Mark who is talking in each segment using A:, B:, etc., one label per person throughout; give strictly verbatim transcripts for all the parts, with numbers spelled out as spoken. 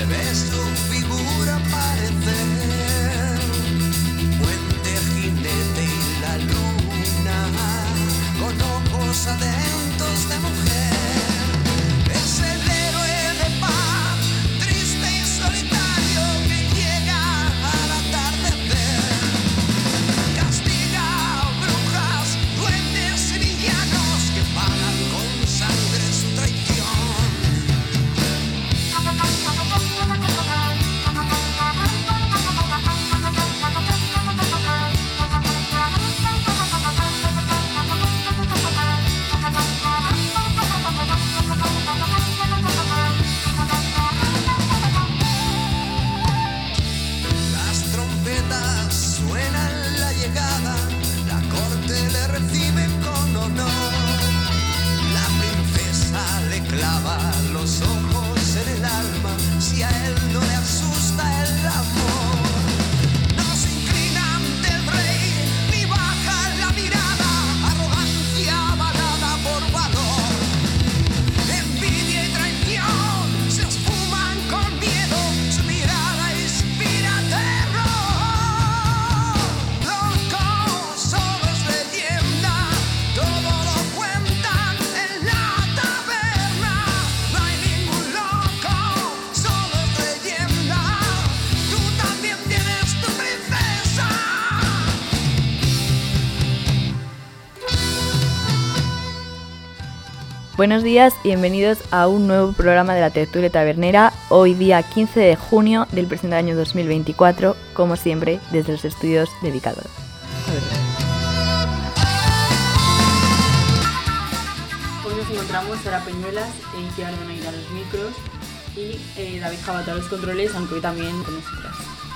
A: ves tu figura aparecer, puente, jinete y la luna, con ojos atentos de mujer. Es el héroe de paz, triste y solitario, que llega al atardecer. Castiga a brujas, duendes y villanos que pagan con sangre su traición. Las trompetas suenan la llegada, la corte le recibe con honor. La princesa le clava los ojos en el alma, si a él no le asusta el amor. No se inclina ante el rey, ni baja la mirada, arrogancia avalada por valor. Envidia y traición se esfuman con miedo, su mirada inspira terror. Loco, solo es leyenda, todo lo cuentan en la taberna. No hay ningún loco, solo es leyenda, tú también tienes tu princesa.
B: Buenos días y bienvenidos a un nuevo programa de la Tertulia Tabernera, hoy día quince de junio del presente año dos mil veinticuatro, como siempre, desde los estudios dedicados.
C: Hoy nos encontramos Sara Peñuelas e Iki Ardoneira a los micros y eh, David Jabato a los controles, aunque hoy también con nosotras.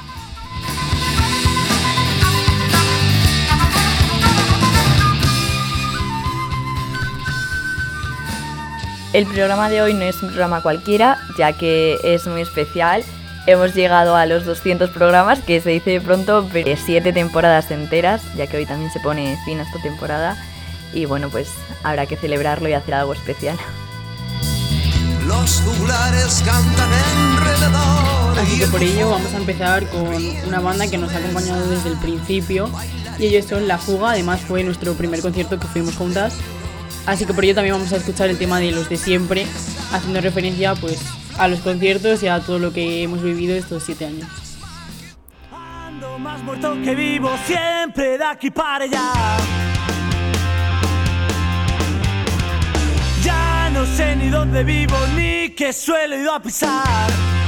B: El programa de hoy no es un programa cualquiera, ya que es muy especial. Hemos llegado a los doscientos programas, que se dice de pronto, pero siete temporadas enteras, ya que hoy también se pone fin a esta temporada. Y bueno, pues habrá que celebrarlo y hacer algo especial.
A: Los juglares cantan enrededor.
C: Así que por ello vamos a empezar con una banda que nos ha acompañado desde el principio y ellos son La Fuga, además fue nuestro primer concierto que fuimos juntas. Así que por ello también vamos a escuchar el tema de Los de Siempre, haciendo referencia pues a los conciertos y a todo lo que hemos vivido estos siete años.
D: Ando más muerto que vivo, siempre de aquí para allá. Ya no sé ni dónde vivo, ni qué suelo he ido a pisar.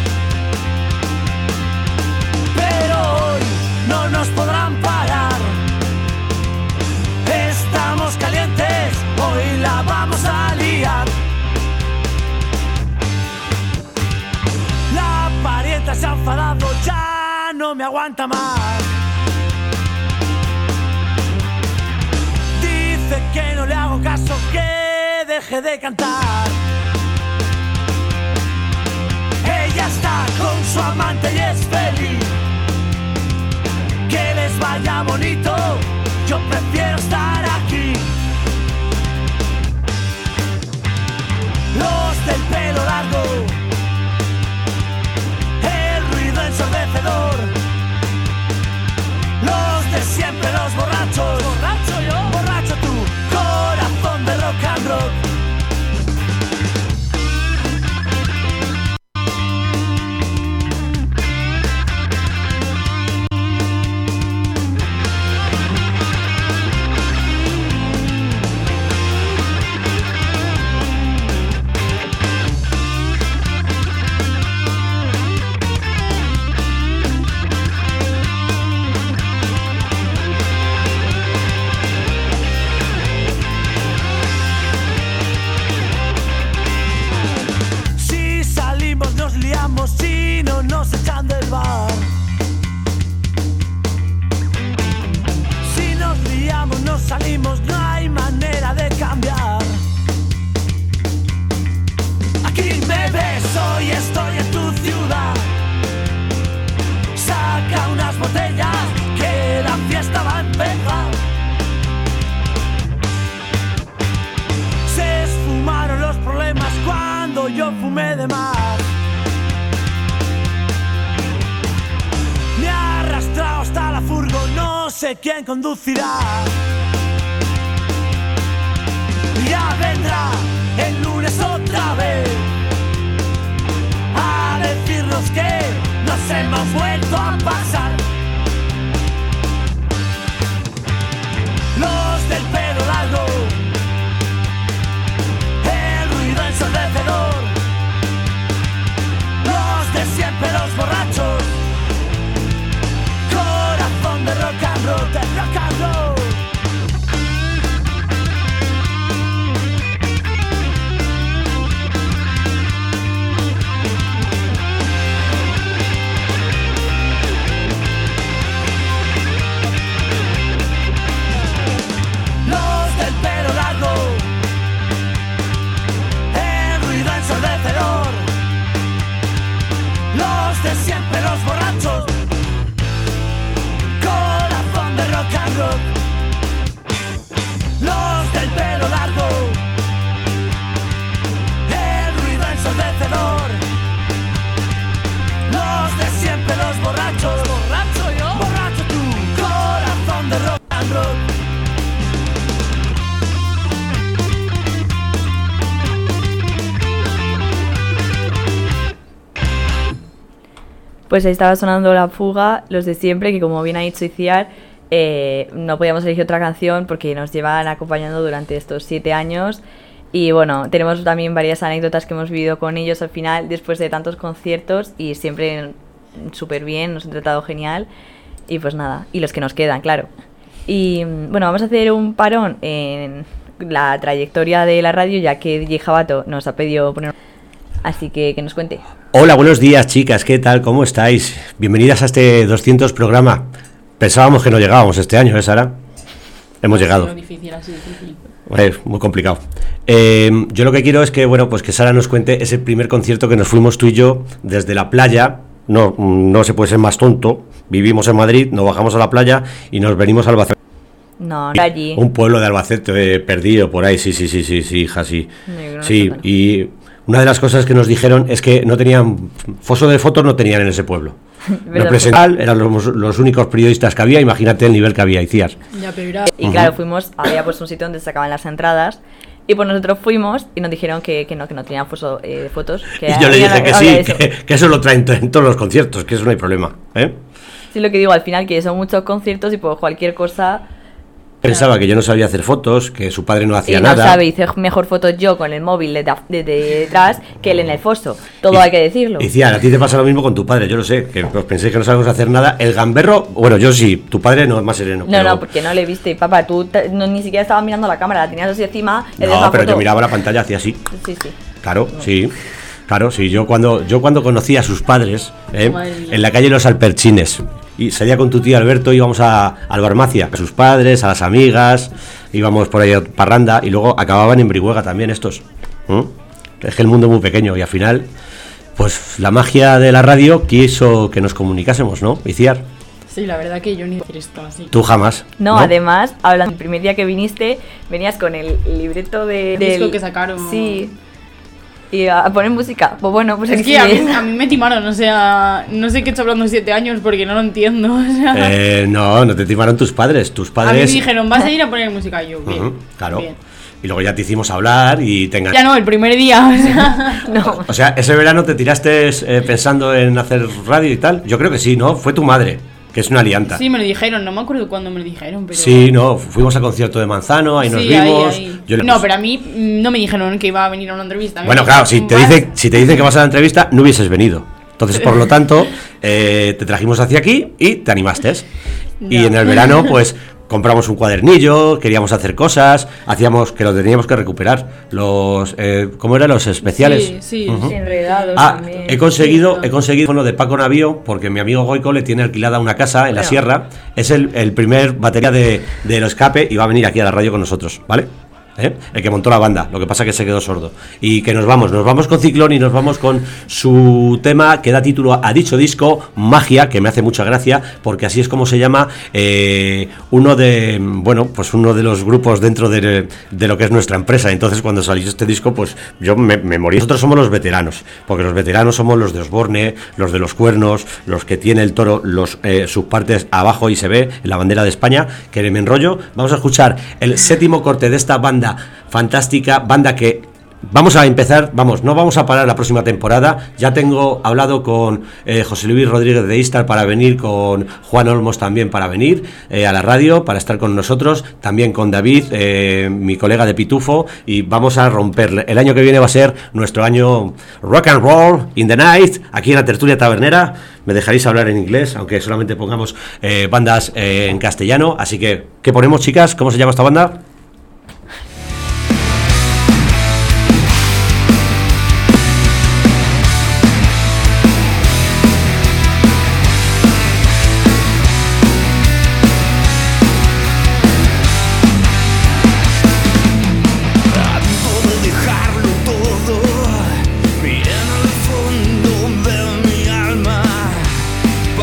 D: Pero hoy no nos podrán parar. Estamos calientes, hoy la vamos a liar. La parienta se ha enfadado, ya no me aguanta más. Dice que no le hago caso, que deje de cantar. Ella está con su amante y es feliz. Que les vaya bonito, yo prefiero estar aquí. Los del pelo largo, el ruido ensordecedor. Los de siempre, los borrachos. Borracho yo, borracho tú, corazón de rock and roll. sé quién conducirá. Ya vendrá el lunes otra vez a decirnos que nos hemos vuelto a pasar. Los del pelo largo, el ruido ensordecedor, los de siempre, los borrachos, corazón de rock and roll, de rock and roll. Los de siempre, los borrachos, corazón de rock and roll. Los del pelo largo, el ruido ensordecedor. Los de siempre, los borrachos, borracho yo, borracho tú, corazón de rock and roll.
B: Pues ahí estaba sonando La Fuga, Los de Siempre, que como bien ha dicho Iciar, eh, no podíamos elegir otra canción porque nos llevan acompañando durante estos siete años. Y bueno, tenemos también varias anécdotas que hemos vivido con ellos al final, después de tantos conciertos, y siempre súper bien, nos han tratado genial. Y pues nada, y los que nos quedan, claro. Y bueno, vamos a hacer un parón en la trayectoria de la radio, ya que D J Jabato nos ha pedido poner... Así que que nos cuente.
E: Hola, buenos días, chicas, ¿qué tal? ¿Cómo estáis? Bienvenidas a este doscientos programa. Pensábamos que no llegábamos este año, ¿eh, Sara? Hemos llegado.
C: Es difícil, así difícil.
E: Es muy complicado. Eh, yo lo que quiero es que, bueno, pues que Sara nos cuente ese primer concierto que nos fuimos tú y yo desde la playa. No, no se puede ser más tonto. Vivimos en Madrid, nos bajamos a la playa y nos venimos a Albacete.
B: No, no allí.
E: Un pueblo de Albacete eh, perdido por ahí, sí, sí, sí, sí, sí, hija, sí.
B: No, no
E: sí,
B: sé,
E: y una de las cosas que nos dijeron es que no tenían, foso de fotos no tenían en ese pueblo. Los presentaban, eran los, los únicos periodistas que había, imagínate el nivel que había, Iciar.
C: Ya, pero era...
B: Y claro, fuimos, había pues un sitio donde se sacaban las entradas, y pues nosotros fuimos y nos dijeron que, que no, que no tenían foso, eh, fotos. Que
E: y yo le dije que sí,
B: eso.
E: Que, que eso lo traen en todos los conciertos, que eso no hay problema, ¿eh?
B: Sí, lo que digo, al final que son muchos conciertos y pues cualquier cosa...
E: Pensaba que yo no sabía hacer fotos, que su padre no hacía
B: y no
E: nada.
B: sabe, hice mejor fotos yo con el móvil de, de, de detrás que él en el foso. Todo y, hay que decirlo.
E: Y decía, a ti te pasa lo mismo con tu padre, yo lo sé, que os penséis que no sabemos hacer nada. El gamberro, bueno, yo sí, tu padre no es más sereno.
B: No,
E: pero...
B: no, porque no le viste, papá, tú te, no, ni siquiera estabas mirando la cámara, la tenías así encima.
E: No, pero foto. Yo miraba la pantalla, hacía así.
B: Sí, sí.
E: Claro, no. sí. Claro, sí, yo cuando yo cuando conocí a sus padres, ¿eh? en la calle Los Alperchines, y salía con tu tío Alberto, íbamos a Albarmacia, a sus padres, a las amigas, íbamos por ahí a parranda, y luego acababan en Brihuega también estos. ¿Mm? Es que el mundo es muy pequeño, y al final, pues la magia de la radio quiso que nos comunicásemos, ¿no, Iciar?
C: Sí, la verdad que yo ni hacer esto así.
E: Tú jamás.
B: No, ¿no? Además, hablando el primer día que viniste, venías con el libreto de...
C: El del... disco que sacaron.
B: Sí. Y a poner música, pues bueno, pues
C: es que a mí, a mí me timaron, o sea, no sé qué he hecho hablando siete años porque no lo entiendo, o sea.
E: Eh, no, no te timaron tus padres, tus padres...
C: A mí me dijeron, vas a ir a poner música, y yo, bien, uh-huh,
E: claro.
C: Bien.
E: Y luego ya te hicimos hablar y te enganchaste.
C: Ya no, el primer día, o sea,
B: no.
E: O sea, ese verano te tiraste eh, pensando en hacer radio y tal. Yo creo que sí, ¿no? Fue tu madre, que es una alianta.
C: Sí, me lo dijeron, no me acuerdo cuándo me lo dijeron, pero...
E: Sí, no, fuimos al concierto de Manzano, ahí sí, nos vimos. Ahí, ahí. Yo
C: no, pero a mí no me dijeron que iba a venir a una entrevista.
E: Bueno, claro, si te, dicen, si te dicen que vas a la entrevista, no hubieses venido. Entonces, por lo tanto, eh, te trajimos hacia aquí y te animaste. No. Y en el verano, pues... compramos un cuadernillo, queríamos hacer cosas, hacíamos que lo teníamos que recuperar, los eh, ¿cómo eran los especiales?
C: Sí, sí,
E: uh-huh.
B: enredados
E: ah,
B: también.
E: he conseguido, he conseguido uno de Paco Navío, porque mi amigo Goico le tiene alquilada una casa en bueno. la sierra, es el, el primer batería de, de Lo Escape y va a venir aquí a la radio con nosotros, ¿vale? ¿eh? El que montó la banda, lo que pasa que se quedó sordo. Y que nos vamos, nos vamos con Ciclón y nos vamos con su tema que da título a dicho disco, Magia, que me hace mucha gracia, porque así es como se llama eh, uno de, bueno, pues uno de los grupos dentro de, de lo que es nuestra empresa. Entonces cuando salió este disco, pues yo me, me morí. Nosotros somos los veteranos, porque los veteranos somos los de Osborne, los de los cuernos, los que tiene el toro, los eh, sus partes abajo y se ve en la bandera de España, que me enrollo. Vamos a escuchar el séptimo corte de esta banda fantástica, banda que vamos a empezar, vamos, no vamos a parar la próxima temporada. Ya tengo hablado con eh, José Luis Rodríguez de Istar para venir, con Juan Olmos también para venir eh, a la radio, para estar con nosotros, también con David, eh, mi colega de Pitufo, y vamos a romperle. El año que viene va a ser nuestro año rock and roll in the night, aquí en la tertulia tabernera. Me dejaréis hablar en inglés, aunque solamente pongamos eh, bandas eh, en castellano. Así que, ¿qué ponemos, chicas? ¿Cómo se llama esta banda?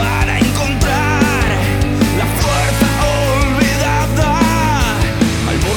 D: Al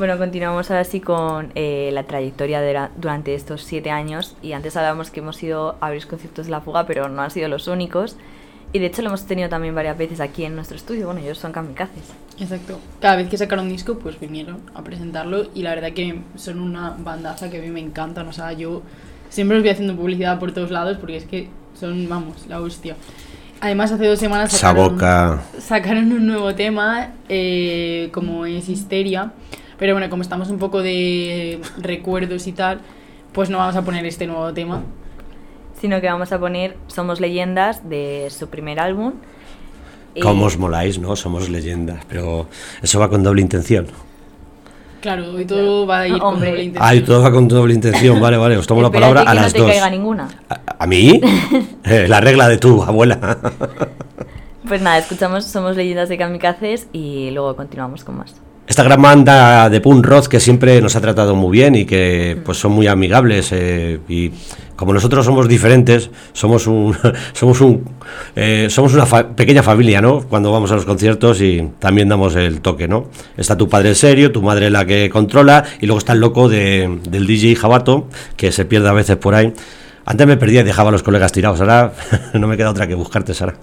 B: Bueno, continuamos ahora sí con eh, la trayectoria de la, durante estos siete años. Y antes hablábamos que hemos ido a varios conciertos de La Fuga, pero no han sido los únicos. Y de hecho lo hemos tenido también varias veces aquí en nuestro estudio. Bueno, ellos son kamikazes.
C: Exacto. Cada vez que sacaron disco, pues vinieron a presentarlo. Y la verdad que son una bandaza que a mí me encantan. O sea, yo siempre los voy haciendo publicidad por todos lados porque es que son, vamos, la hostia. Además, hace dos semanas sacaron, sacaron un nuevo tema, eh, como es Histeria. Pero bueno, como estamos un poco de recuerdos y tal, pues no vamos a poner este nuevo tema.
B: Sino que vamos a poner Somos Leyendas, de su primer álbum.
E: ¿Cómo os moláis, no? Somos leyendas, pero eso va con doble intención.
C: Claro, hoy todo va a ir con doble intención.
E: Ah, y todo va con doble intención, vale, vale, os tomo la palabra a las dos.
B: ¿No te caiga ninguna?
E: ¿A, a mí? eh, la regla de tu abuela.
B: Pues nada, escuchamos Somos Leyendas de Kamikazes y luego continuamos con más.
E: Esta gran banda de punk rock que siempre nos ha tratado muy bien y que pues son muy amigables, eh, y como nosotros somos diferentes, somos un somos un eh, somos una fa- pequeña familia, ¿no? Cuando vamos a los conciertos y también damos el toque, ¿no? Está tu padre serio, tu madre la que controla y luego está el loco de, del D J Jabato que se pierde a veces por ahí. Antes me perdía y dejaba a los colegas tirados, ahora no me queda otra que buscarte, Sara.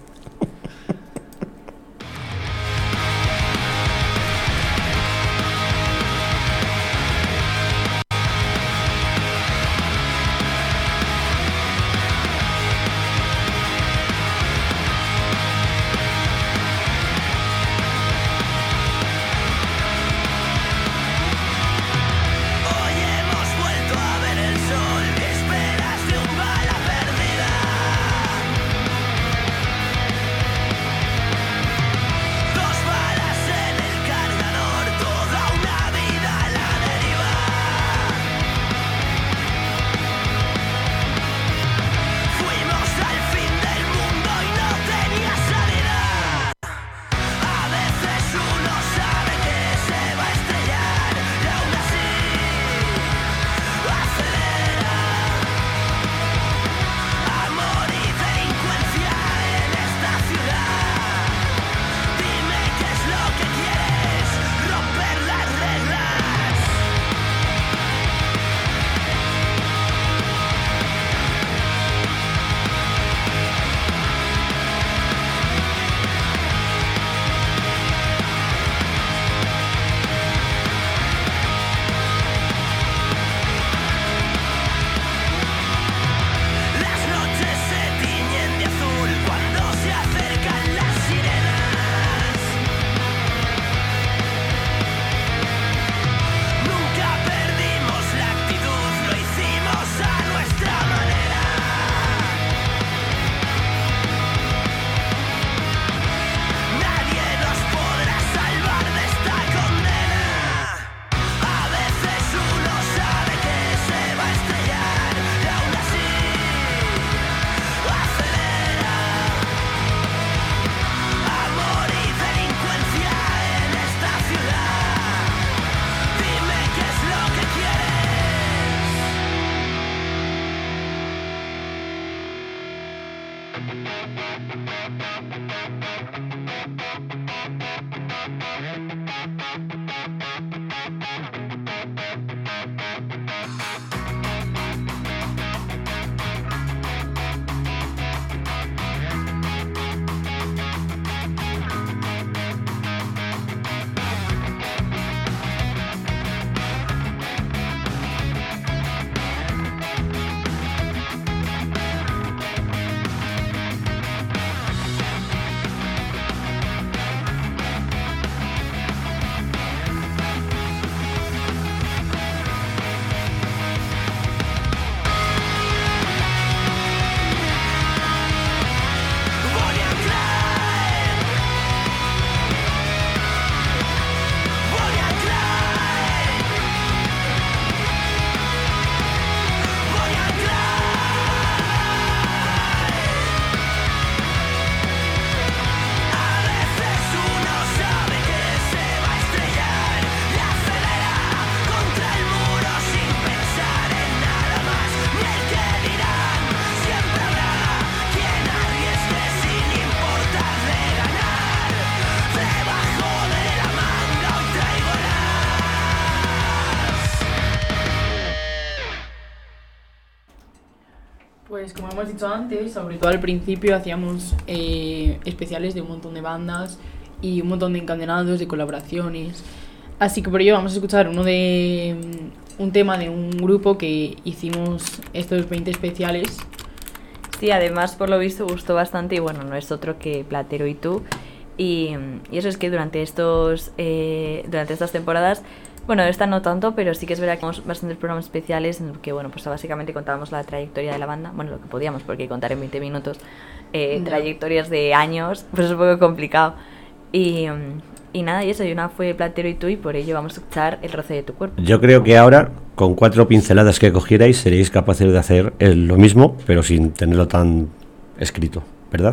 C: Pues como hemos dicho antes, sobre todo al principio hacíamos eh, especiales de un montón de bandas y un montón de encadenados, de colaboraciones. Así que por ello vamos a escuchar uno de un tema de un grupo que hicimos estos veinte especiales.
B: Sí, además por lo visto gustó bastante y bueno, no es otro que Platero y tú. Y, y eso es que durante estos eh, durante estas temporadas, bueno, esta no tanto, pero sí que es verdad que tenemos bastantes programas especiales en los que, bueno, pues básicamente contábamos la trayectoria de la banda, bueno, lo que podíamos, porque contar en veinte minutos eh, no. trayectorias de años, pues es un poco complicado. Y, y nada, y eso, y una fue Platero y tú, y por ello vamos a escuchar El roce de tu cuerpo.
E: Yo creo que ahora, con cuatro pinceladas que cogierais, seréis capaces de hacer el, lo mismo, pero sin tenerlo tan escrito, ¿verdad?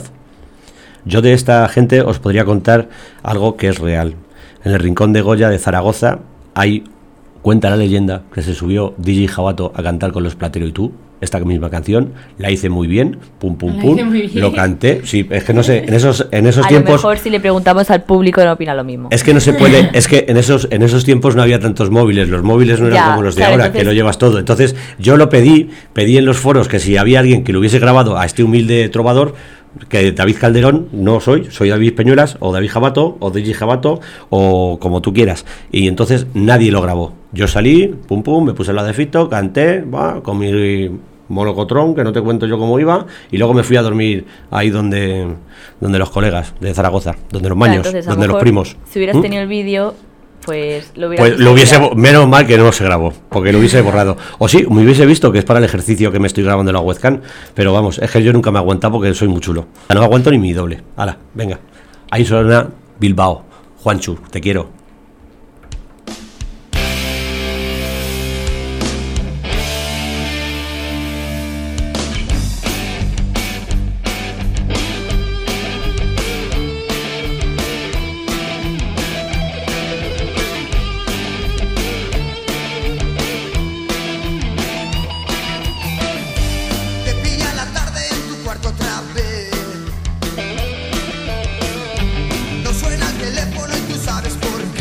E: Yo de esta gente os podría contar algo que es real. En el Rincón de Goya de Zaragoza hay, cuenta la leyenda, que se subió D J Jabato a cantar con los Platero y tú, esta misma canción, la hice muy bien, pum pum pum, lo canté, sí, es que no sé, en esos en esos
B: a
E: tiempos...
B: A lo mejor si le preguntamos al público no opina lo mismo.
E: Es que no se puede, es que en esos en esos tiempos no había tantos móviles, los móviles no eran ya, como los de claro, ahora, entonces... que lo llevas todo. Entonces yo lo pedí, pedí en los foros que si había alguien que lo hubiese grabado a este humilde trovador, que David Calderón no soy, soy David Peñuelas o David Jabato o D J Jabato o como tú quieras, y entonces nadie lo grabó. Yo salí, pum pum, me puse al lado de Fito, canté, va, con mi monocotrón, que no te cuento yo cómo iba, y luego me fui a dormir ahí donde donde los colegas de Zaragoza, donde los maños, claro, entonces, donde los primos.
B: Si hubieras ¿Mm? tenido el vídeo, pues lo hubiera
E: pues lo hubiese bo- menos mal que no se grabó, porque lo hubiese borrado. O sí, me hubiese visto que es para el ejercicio que me estoy grabando en la webcam, pero vamos, es que yo nunca me aguanto porque soy muy chulo. No me aguanto ni mi doble. Hala, venga. Ahí suena Bilbao. Juanchu, te quiero.
A: No suena el teléfono y tú sabes por qué.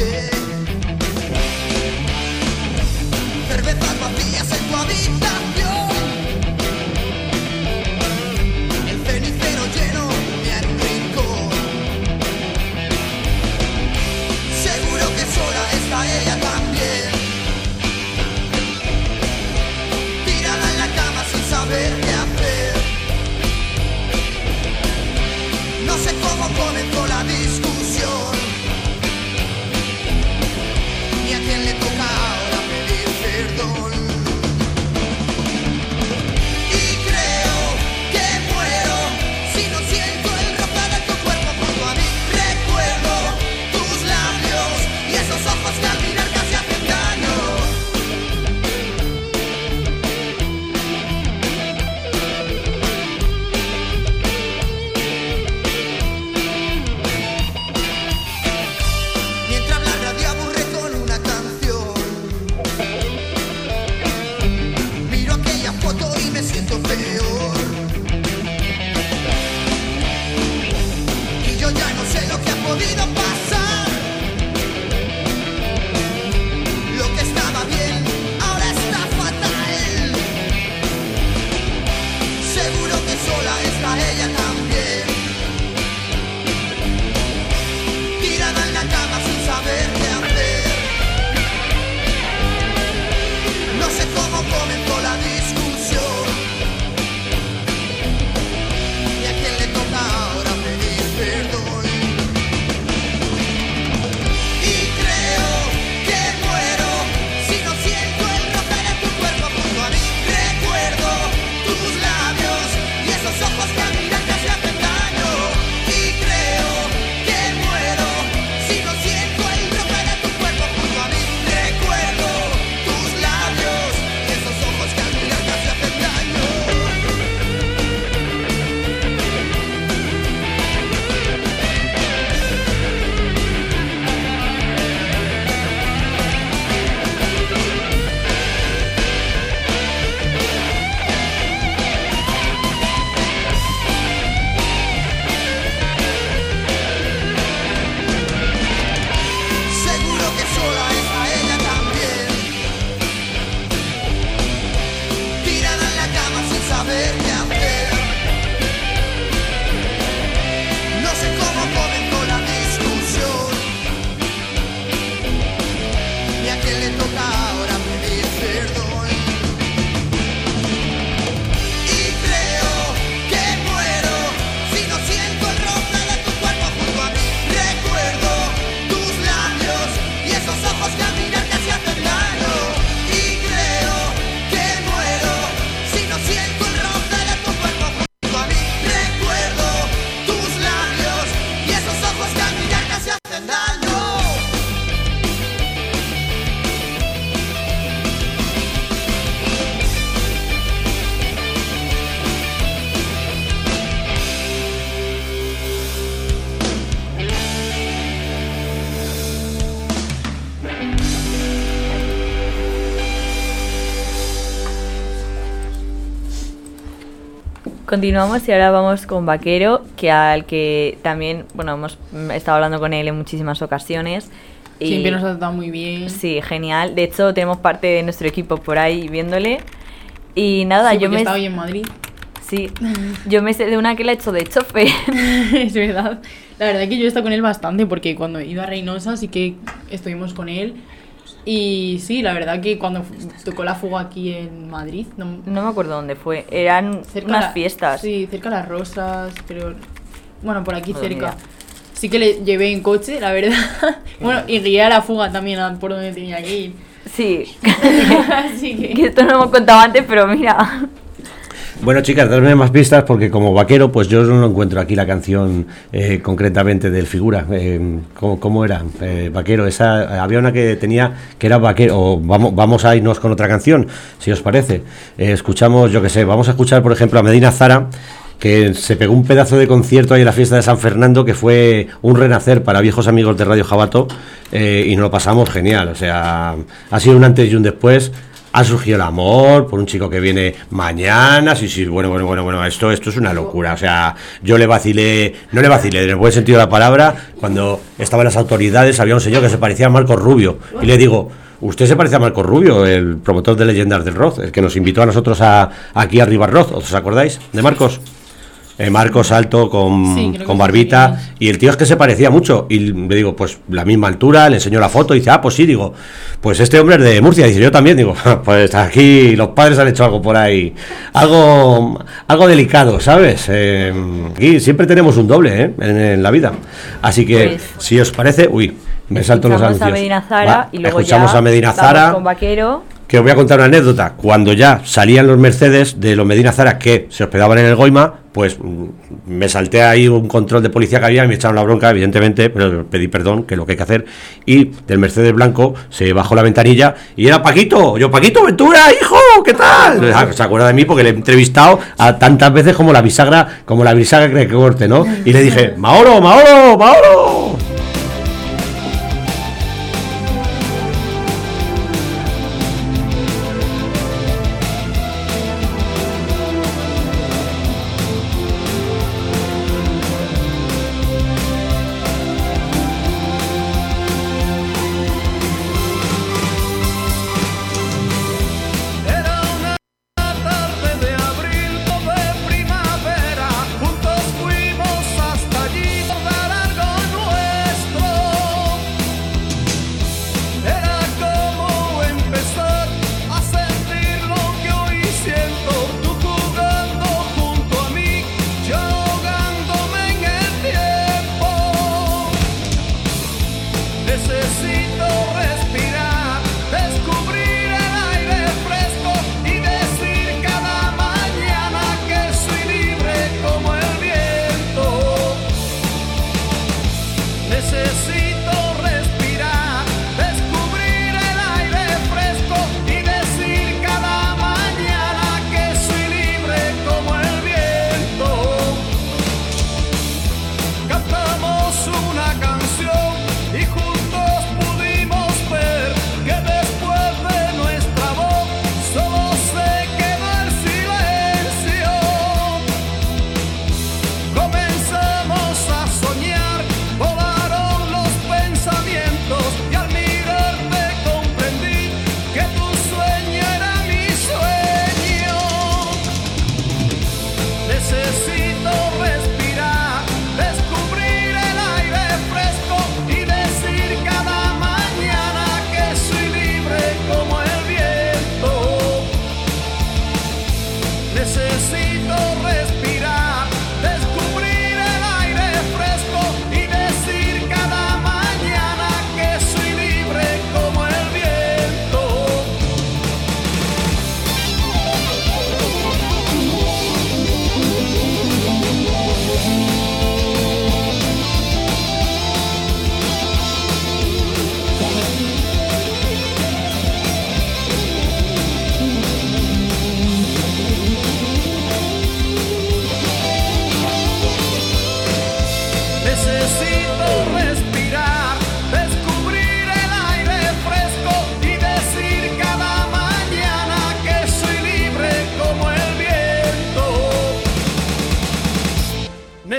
B: Continuamos y ahora vamos con Vaquero, que al que también, bueno, hemos estado hablando con él en muchísimas ocasiones. Y
C: siempre nos ha tratado muy bien.
B: Sí, genial. De hecho, tenemos parte de nuestro equipo por ahí viéndole. Y nada,
C: sí,
B: yo me...
C: he estado hoy en Madrid.
B: Sí, yo me sé de una que le ha hecho de chofer.
C: Es verdad. La verdad que yo he estado con él bastante, porque cuando he ido a Reynosa sí que estuvimos con él. Y sí, la verdad que cuando tocó la fuga aquí en Madrid... No,
B: no me acuerdo dónde fue. Eran unas
C: la,
B: fiestas.
C: Sí, cerca de Las Rosas, pero... Bueno, por aquí
B: no,
C: cerca.
B: Mira.
C: Sí que le llevé en coche, la verdad. Bueno, y guié a la fuga también por donde tenía que ir.
B: Sí.
C: Así que...
B: que esto no lo hemos contado antes, pero mira...
E: Bueno, chicas, dadme más pistas porque como Vaquero, pues yo no encuentro aquí la canción eh, concretamente del Figura. Eh, ¿cómo, ¿Cómo era? Eh, Vaquero, esa había una que tenía que era Vaquero. O vamos, vamos a irnos con otra canción, si os parece. Eh, escuchamos, yo qué sé, vamos a escuchar, por ejemplo, a Medina Zara, que se pegó un pedazo de concierto ahí en la fiesta de San Fernando, que fue un renacer para viejos amigos de Radio Jabato, eh, y nos lo pasamos genial. O sea, ha sido un antes y un después. Ha surgido el amor por un chico que viene mañana, sí, sí, bueno, bueno, bueno, bueno, esto, esto es una locura, o sea, yo le vacilé, no le vacilé, en el buen sentido de la palabra, cuando estaban las autoridades, había un señor que se parecía a Marcos Rubio, y le digo, usted se parece a Marcos Rubio, el promotor de Leyendas del Rock, el que nos invitó a nosotros a, aquí a Rivas Rock, ¿os acordáis de Marcos? Eh, Marcos alto, con,
C: sí,
E: con barbita, y el tío es que se parecía mucho, y le digo, pues la misma altura, le enseño la foto, y dice, ah, pues sí, digo, pues este hombre es de Murcia, dice, yo también, digo, pues aquí los padres han hecho algo por ahí, algo algo delicado, ¿sabes? Eh, aquí siempre tenemos un doble, ¿eh? En, en la vida, así que, pues, si os parece, uy, me salto los anuncios.
B: A Medina Zara,
E: Va,
B: y luego
E: escuchamos
B: ya
E: a Medina Zara,
B: con Vaquero.
E: Que os voy a contar una anécdota. Cuando ya salían los Mercedes de los Medina Zara que se hospedaban en el Goima, pues me salté ahí un control de policía que había y me echaron la bronca, evidentemente, pero pedí perdón, que es lo que hay que hacer. Y del Mercedes blanco se bajó la ventanilla y era Paquito. Yo, Paquito Ventura, hijo, ¿qué tal? Se acuerda de mí porque le he entrevistado a tantas veces como la bisagra, como la bisagra que corte, ¿no? Y le dije, Mauro, Mauro, Mauro.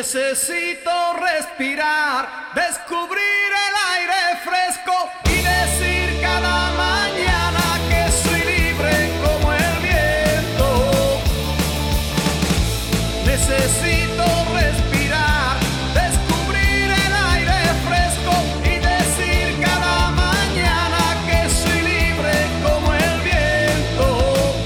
A: Necesito respirar, descubrir el aire fresco y decir cada mañana que soy libre como el viento. Necesito respirar, descubrir el aire fresco y decir cada mañana que soy libre como el viento.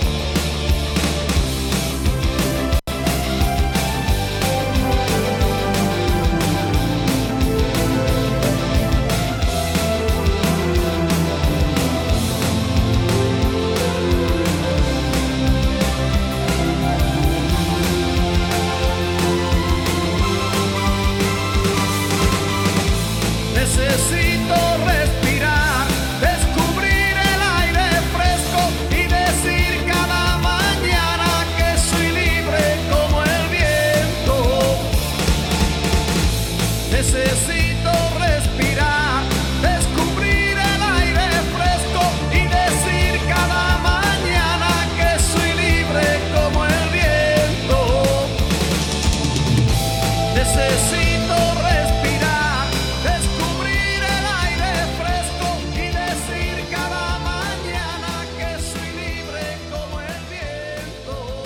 A: Necesito respirar, descubrir el aire fresco y decir cada mañana que soy libre como el viento. Necesito respirar, descubrir el aire fresco y decir cada mañana que soy libre como el viento. Necesito respirar, descubrir el aire fresco y decir cada mañana que soy libre como el viento.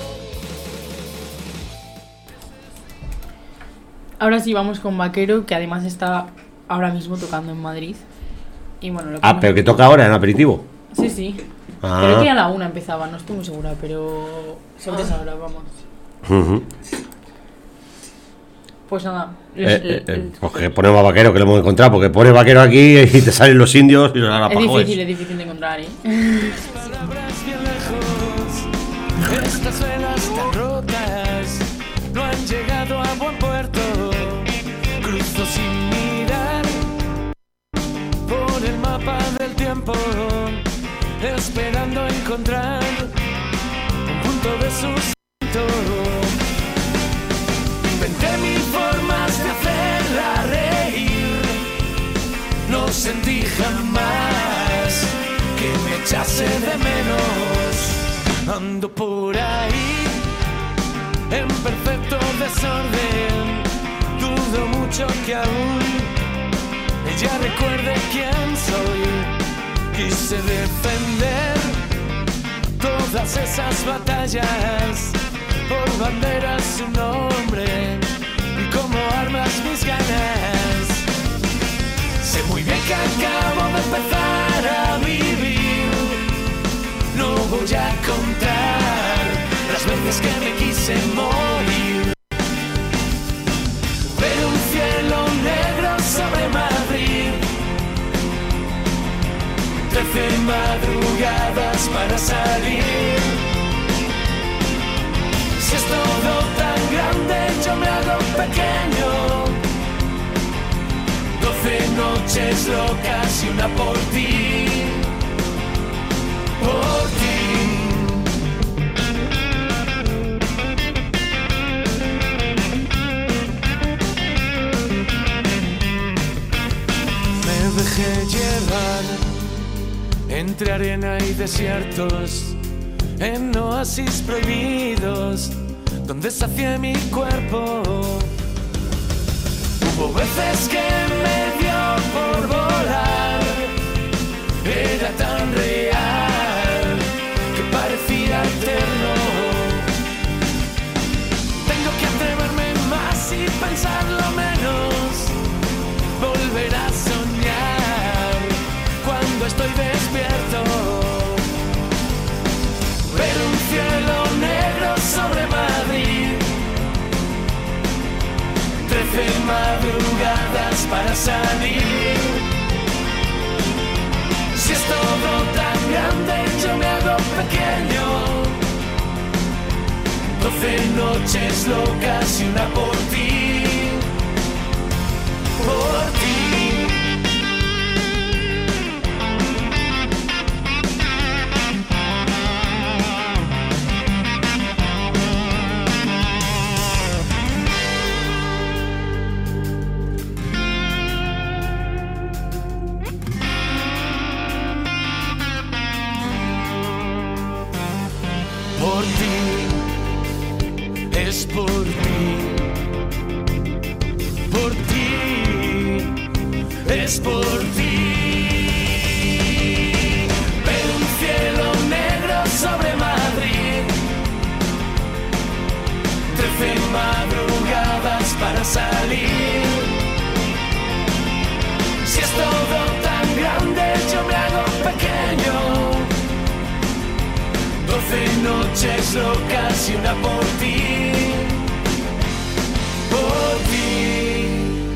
C: Ahora sí vamos con Vaquero, que además está ahora mismo tocando en Madrid. Y bueno, lo que
E: Ah,
C: nos-
E: pero que toca ahora en aperitivo.
C: Sí, sí.
E: Ah.
C: Creo que a la una empezaba, no estoy muy segura, pero sobre esa hora vamos.
E: Ujú.
C: Pues nada.
E: Eh, eh, eh, pues que ponemos a Vaquero, que lo hemos encontrado, porque pone Vaquero aquí y te salen los indios y los
C: Es
E: arapajoes.
C: difícil, es difícil de encontrar, ¿eh?
D: Palabras bien lejos, estas velas tan rotas no han llegado a buen puerto. Cruzo sin mirar por el mapa del tiempo, esperando encontrar un punto de sustento. Inventé mil formas de hacerla reír, no sentí jamás que me echase de menos. Ando por ahí en perfecto desorden, dudo mucho que aún ella recuerde quién soy. Quise defender todas esas batallas, por banderas su nombre y como armas mis ganas. Sé muy bien que acabo de empezar a vivir, no voy a contar las veces que me quise morir. Ver un cielo negro sobre Madrid, trece madrugadas para salir. Si es todo tan grande yo me hago pequeño, doce noches locas y una por ti, por ti. Me dejé llevar entre arena y desiertos, en oasis prohibidos, donde sacié mi cuerpo. Hubo veces que me dio por volar, era tan real que parecía eterno. Tengo que atreverme más y pensarlo menos, volver a soñar cuando estoy despierto. Ver un cielo negro sobre Madrid, trece madrugadas para salir. Si es todo tan grande yo me hago pequeño, doce noches locas y una por ti, por ti. Por ti, es por ti, es por ti. Veo un cielo negro sobre Madrid, trece madrugadas para salir. Si es todo tan grande, yo me hago pequeño. Doce noches locas y una por ti, por ti.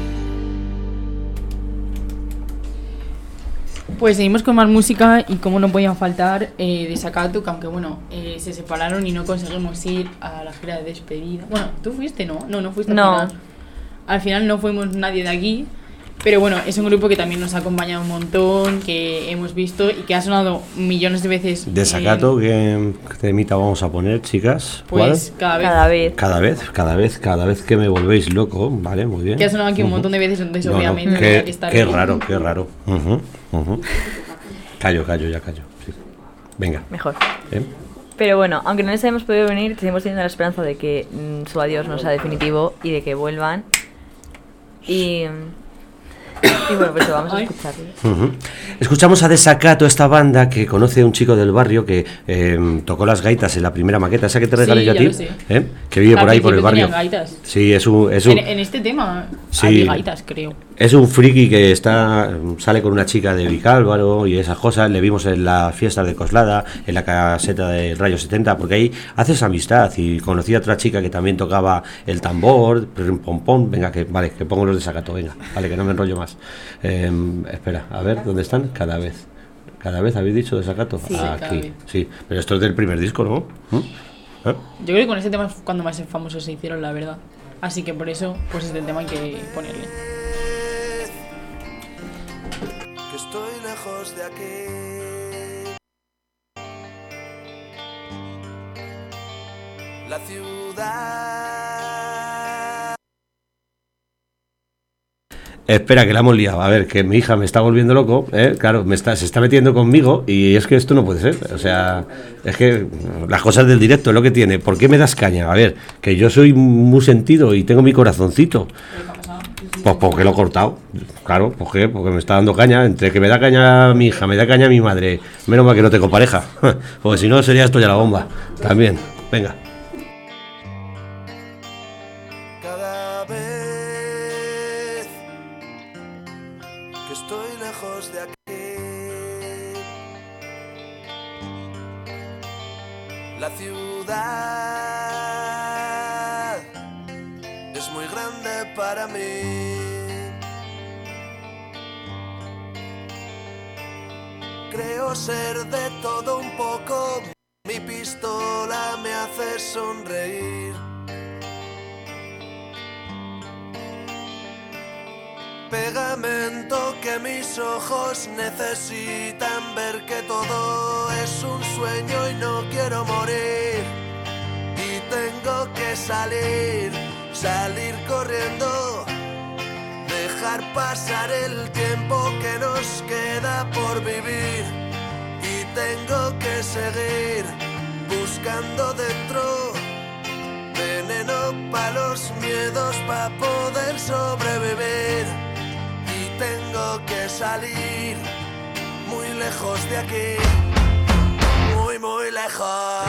C: Pues seguimos con más música y como no podía faltar eh, Desacato, que aunque bueno, eh, se separaron y no conseguimos ir a la gira de despedida. Bueno, ¿tú fuiste, no? No, no fuiste al
B: No.
C: final. Al final no fuimos nadie de aquí. Pero bueno, es un grupo que también nos ha acompañado un montón, que hemos visto y que ha sonado millones de veces.
E: Desacato,
C: eh,
E: ¿qué temita vamos a poner, chicas?
C: Pues cada vez.
B: Cada vez.
E: Cada vez, cada vez, cada vez que me volvéis loco, vale, muy bien.
C: Que ha sonado aquí un montón de veces, entonces
E: No, no,
C: obviamente
E: qué,
C: hay que estar
E: qué
C: ahí.
E: raro, qué raro. Ujú, ujú. Callo, callo, ya callo. Sí. Venga.
B: Mejor.
E: ¿Eh?
B: Pero bueno, aunque no les hayamos podido venir, seguimos teniendo la esperanza de que mm, su adiós no sea definitivo y de que vuelvan. Y, y bueno, pues vamos a
C: Ay.
B: escucharles.
E: Ujú. Escuchamos a Desacato, esta banda que conoce a un chico del barrio que eh, tocó las gaitas en la primera maqueta, esa que te regalé
C: Sí,
E: yo a
C: ya
E: ti,
C: lo sé.
E: ¿eh? Que vive
C: Al
E: por ahí por el
C: principio
E: barrio.
C: tenían gaitas.
E: Sí, es un, es un,
C: En, en este tema
E: Sí.
C: hay gaitas, creo.
E: es un friki que está sale con una chica de Vicálvaro y esas cosas. Le vimos en las fiestas de Coslada, en la caseta de Rayo setenta, porque ahí haces amistad. Y conocí a otra chica que también tocaba el tambor, pom pom. Venga, que vale, que pongo los de Desacato, venga, vale, que no me enrollo más. Eh, espera, a ver, ¿dónde están? Cada vez. Cada vez habéis dicho Desacato.
C: Sí, cada
E: Aquí,
C: vez.
E: sí, pero esto es del primer disco, ¿no? ¿Mm? ¿Eh?
C: Yo creo que con este tema es cuando más famosos se hicieron, la verdad. Así que por eso, pues este tema hay que ponerle.
A: Que estoy lejos de aquí. La ciudad.
E: Espera, que la hemos liado. A ver, que mi hija me está volviendo loco, ¿eh? Claro, me está, se está metiendo conmigo y es que esto no puede ser. O sea, es que las cosas del directo es lo que tiene. ¿Por qué me das caña? A ver, que yo soy muy sentido y tengo mi corazoncito. Pues porque lo he cortado. Claro, ¿por qué? Porque me está dando caña. Entre que me da caña mi hija, me da caña mi madre. Menos mal que no tengo pareja. Porque si no, sería esto ya la bomba. También. Venga.
A: Cada vez que estoy lejos de aquí. La ciudad es muy grande para mí. Creo ser de todo un poco. Mi pistola me hace sonreír. Pegamento que mis ojos necesitan ver que todo es un sueño y no quiero morir. Y tengo que salir, salir corriendo, dejar pasar el tiempo que nos queda por vivir. Y tengo que seguir buscando dentro veneno pa' los miedos pa' poder sobrevivir. Y tengo que salir muy lejos de aquí, muy muy lejos.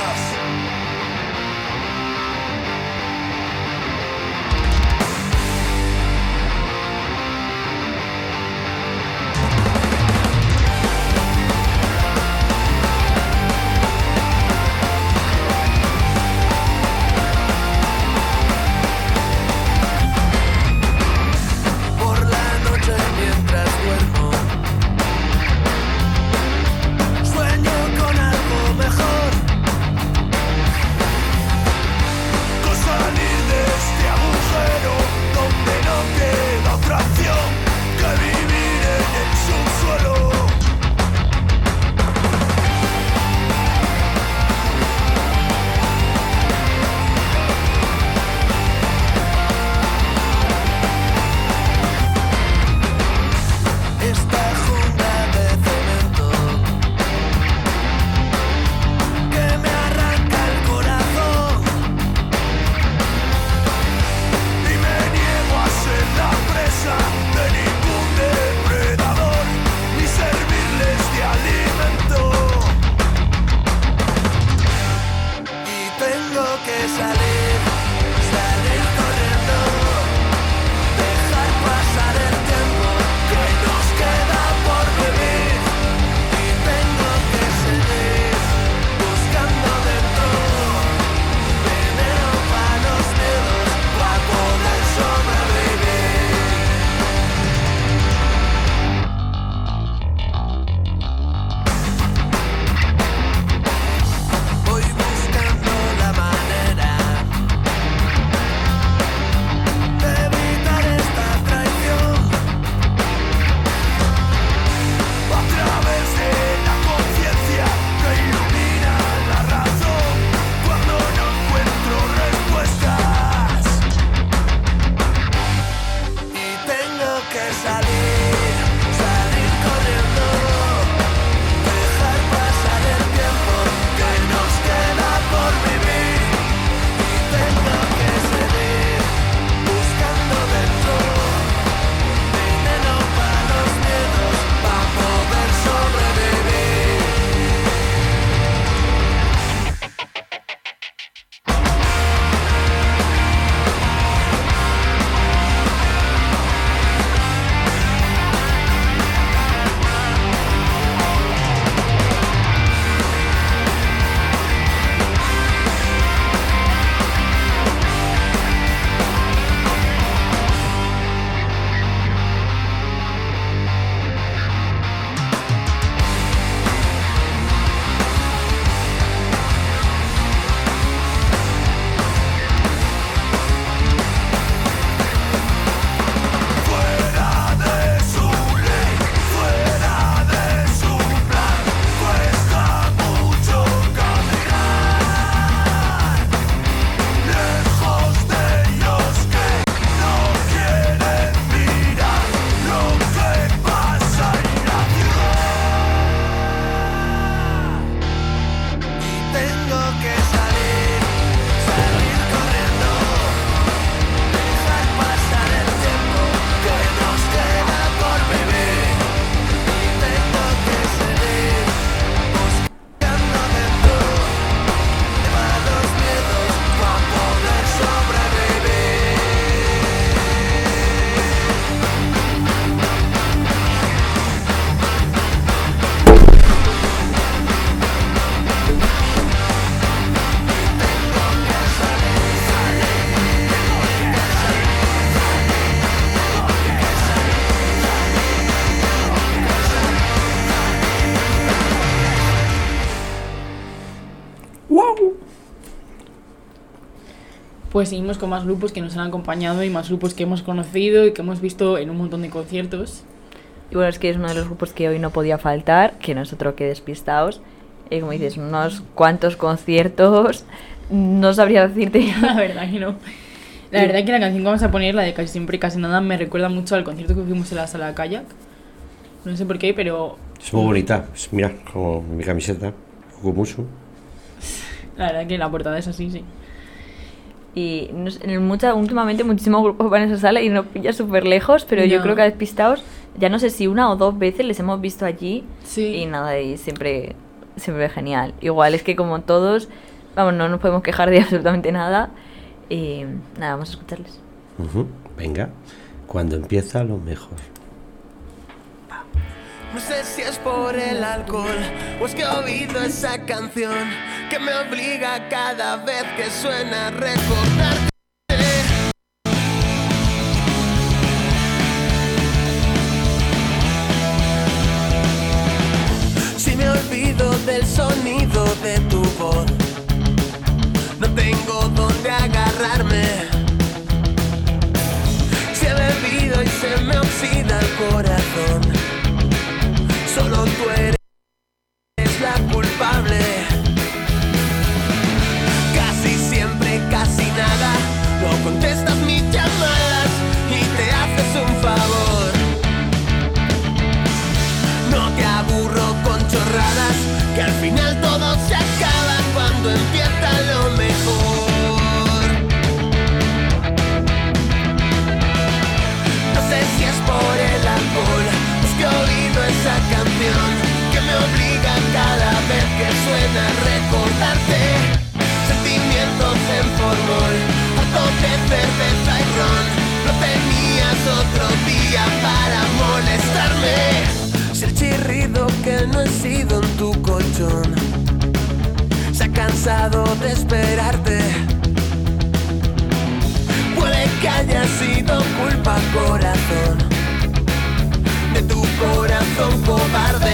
A: tengo que salir, salir corriendo, dejar pasar el tiempo que nos queda por vivir. Y tengo que seguir buscando dentro veneno para los miedos, para poder sobrevivir. Voy buscando la manera de evitar esta traición a través de la conciencia que ilumina la razón cuando no encuentro respuestas. Y tengo que salir, salir corriendo, dejar pasar el tiempo que nos queda por vivir. Y tengo que seguir buscando dentro veneno para los miedos, para poder sobrevivir. Fuera de su ley, fuera de su plan, cuesta mucho caminar, lejos de ellos que no quieren mirar lo que pasa en la ciudad. Y tengo que salir, salir corriendo, dejar pasar el tiempo que nos queda por vivir. Y tengo que seguir buscando dentro de malos miedos para poder sobrevivir.
C: Pues seguimos con más grupos que nos han acompañado y más grupos que hemos conocido y que hemos visto en un montón de conciertos.
B: Y bueno, es que es uno de los grupos que hoy no podía faltar, que no es otro que Despistaos. Y como dices, unos cuantos conciertos, no sabría decirte.
C: La verdad que no. La verdad que la canción que vamos a poner, la de Casi Siempre y Casi Nada, me recuerda mucho al concierto que fuimos en la Sala Kayak. No sé por qué, pero
E: Es muy bonita. Es- mira, como mi camiseta. Kukumusu.
C: la verdad que la portada es así, sí.
B: Y no sé, en mucha, últimamente muchísimos grupos van a esa sala y no pilla súper lejos, pero yo
C: No.
B: creo que a Despistaos, ya no sé si una o dos veces les hemos visto allí.
C: Sí.
B: Y nada, y siempre, siempre genial. Igual es que como todos, vamos, no nos podemos quejar de absolutamente nada. Y nada, vamos a escucharles.
E: Ujú. Venga, cuando empieza lo mejor.
A: No sé si es por el alcohol o es que he oído esa canción que me obliga cada vez que suena a recordarte. Si me olvido del sonido de tu voz, no tengo dónde agarrarme. Si he bebido y se me oxida el corazón, solo tú eres la culpable. Casi siempre, casi nada. cansado de esperarte. Puede que haya sido culpa, corazón, de tu corazón cobarde.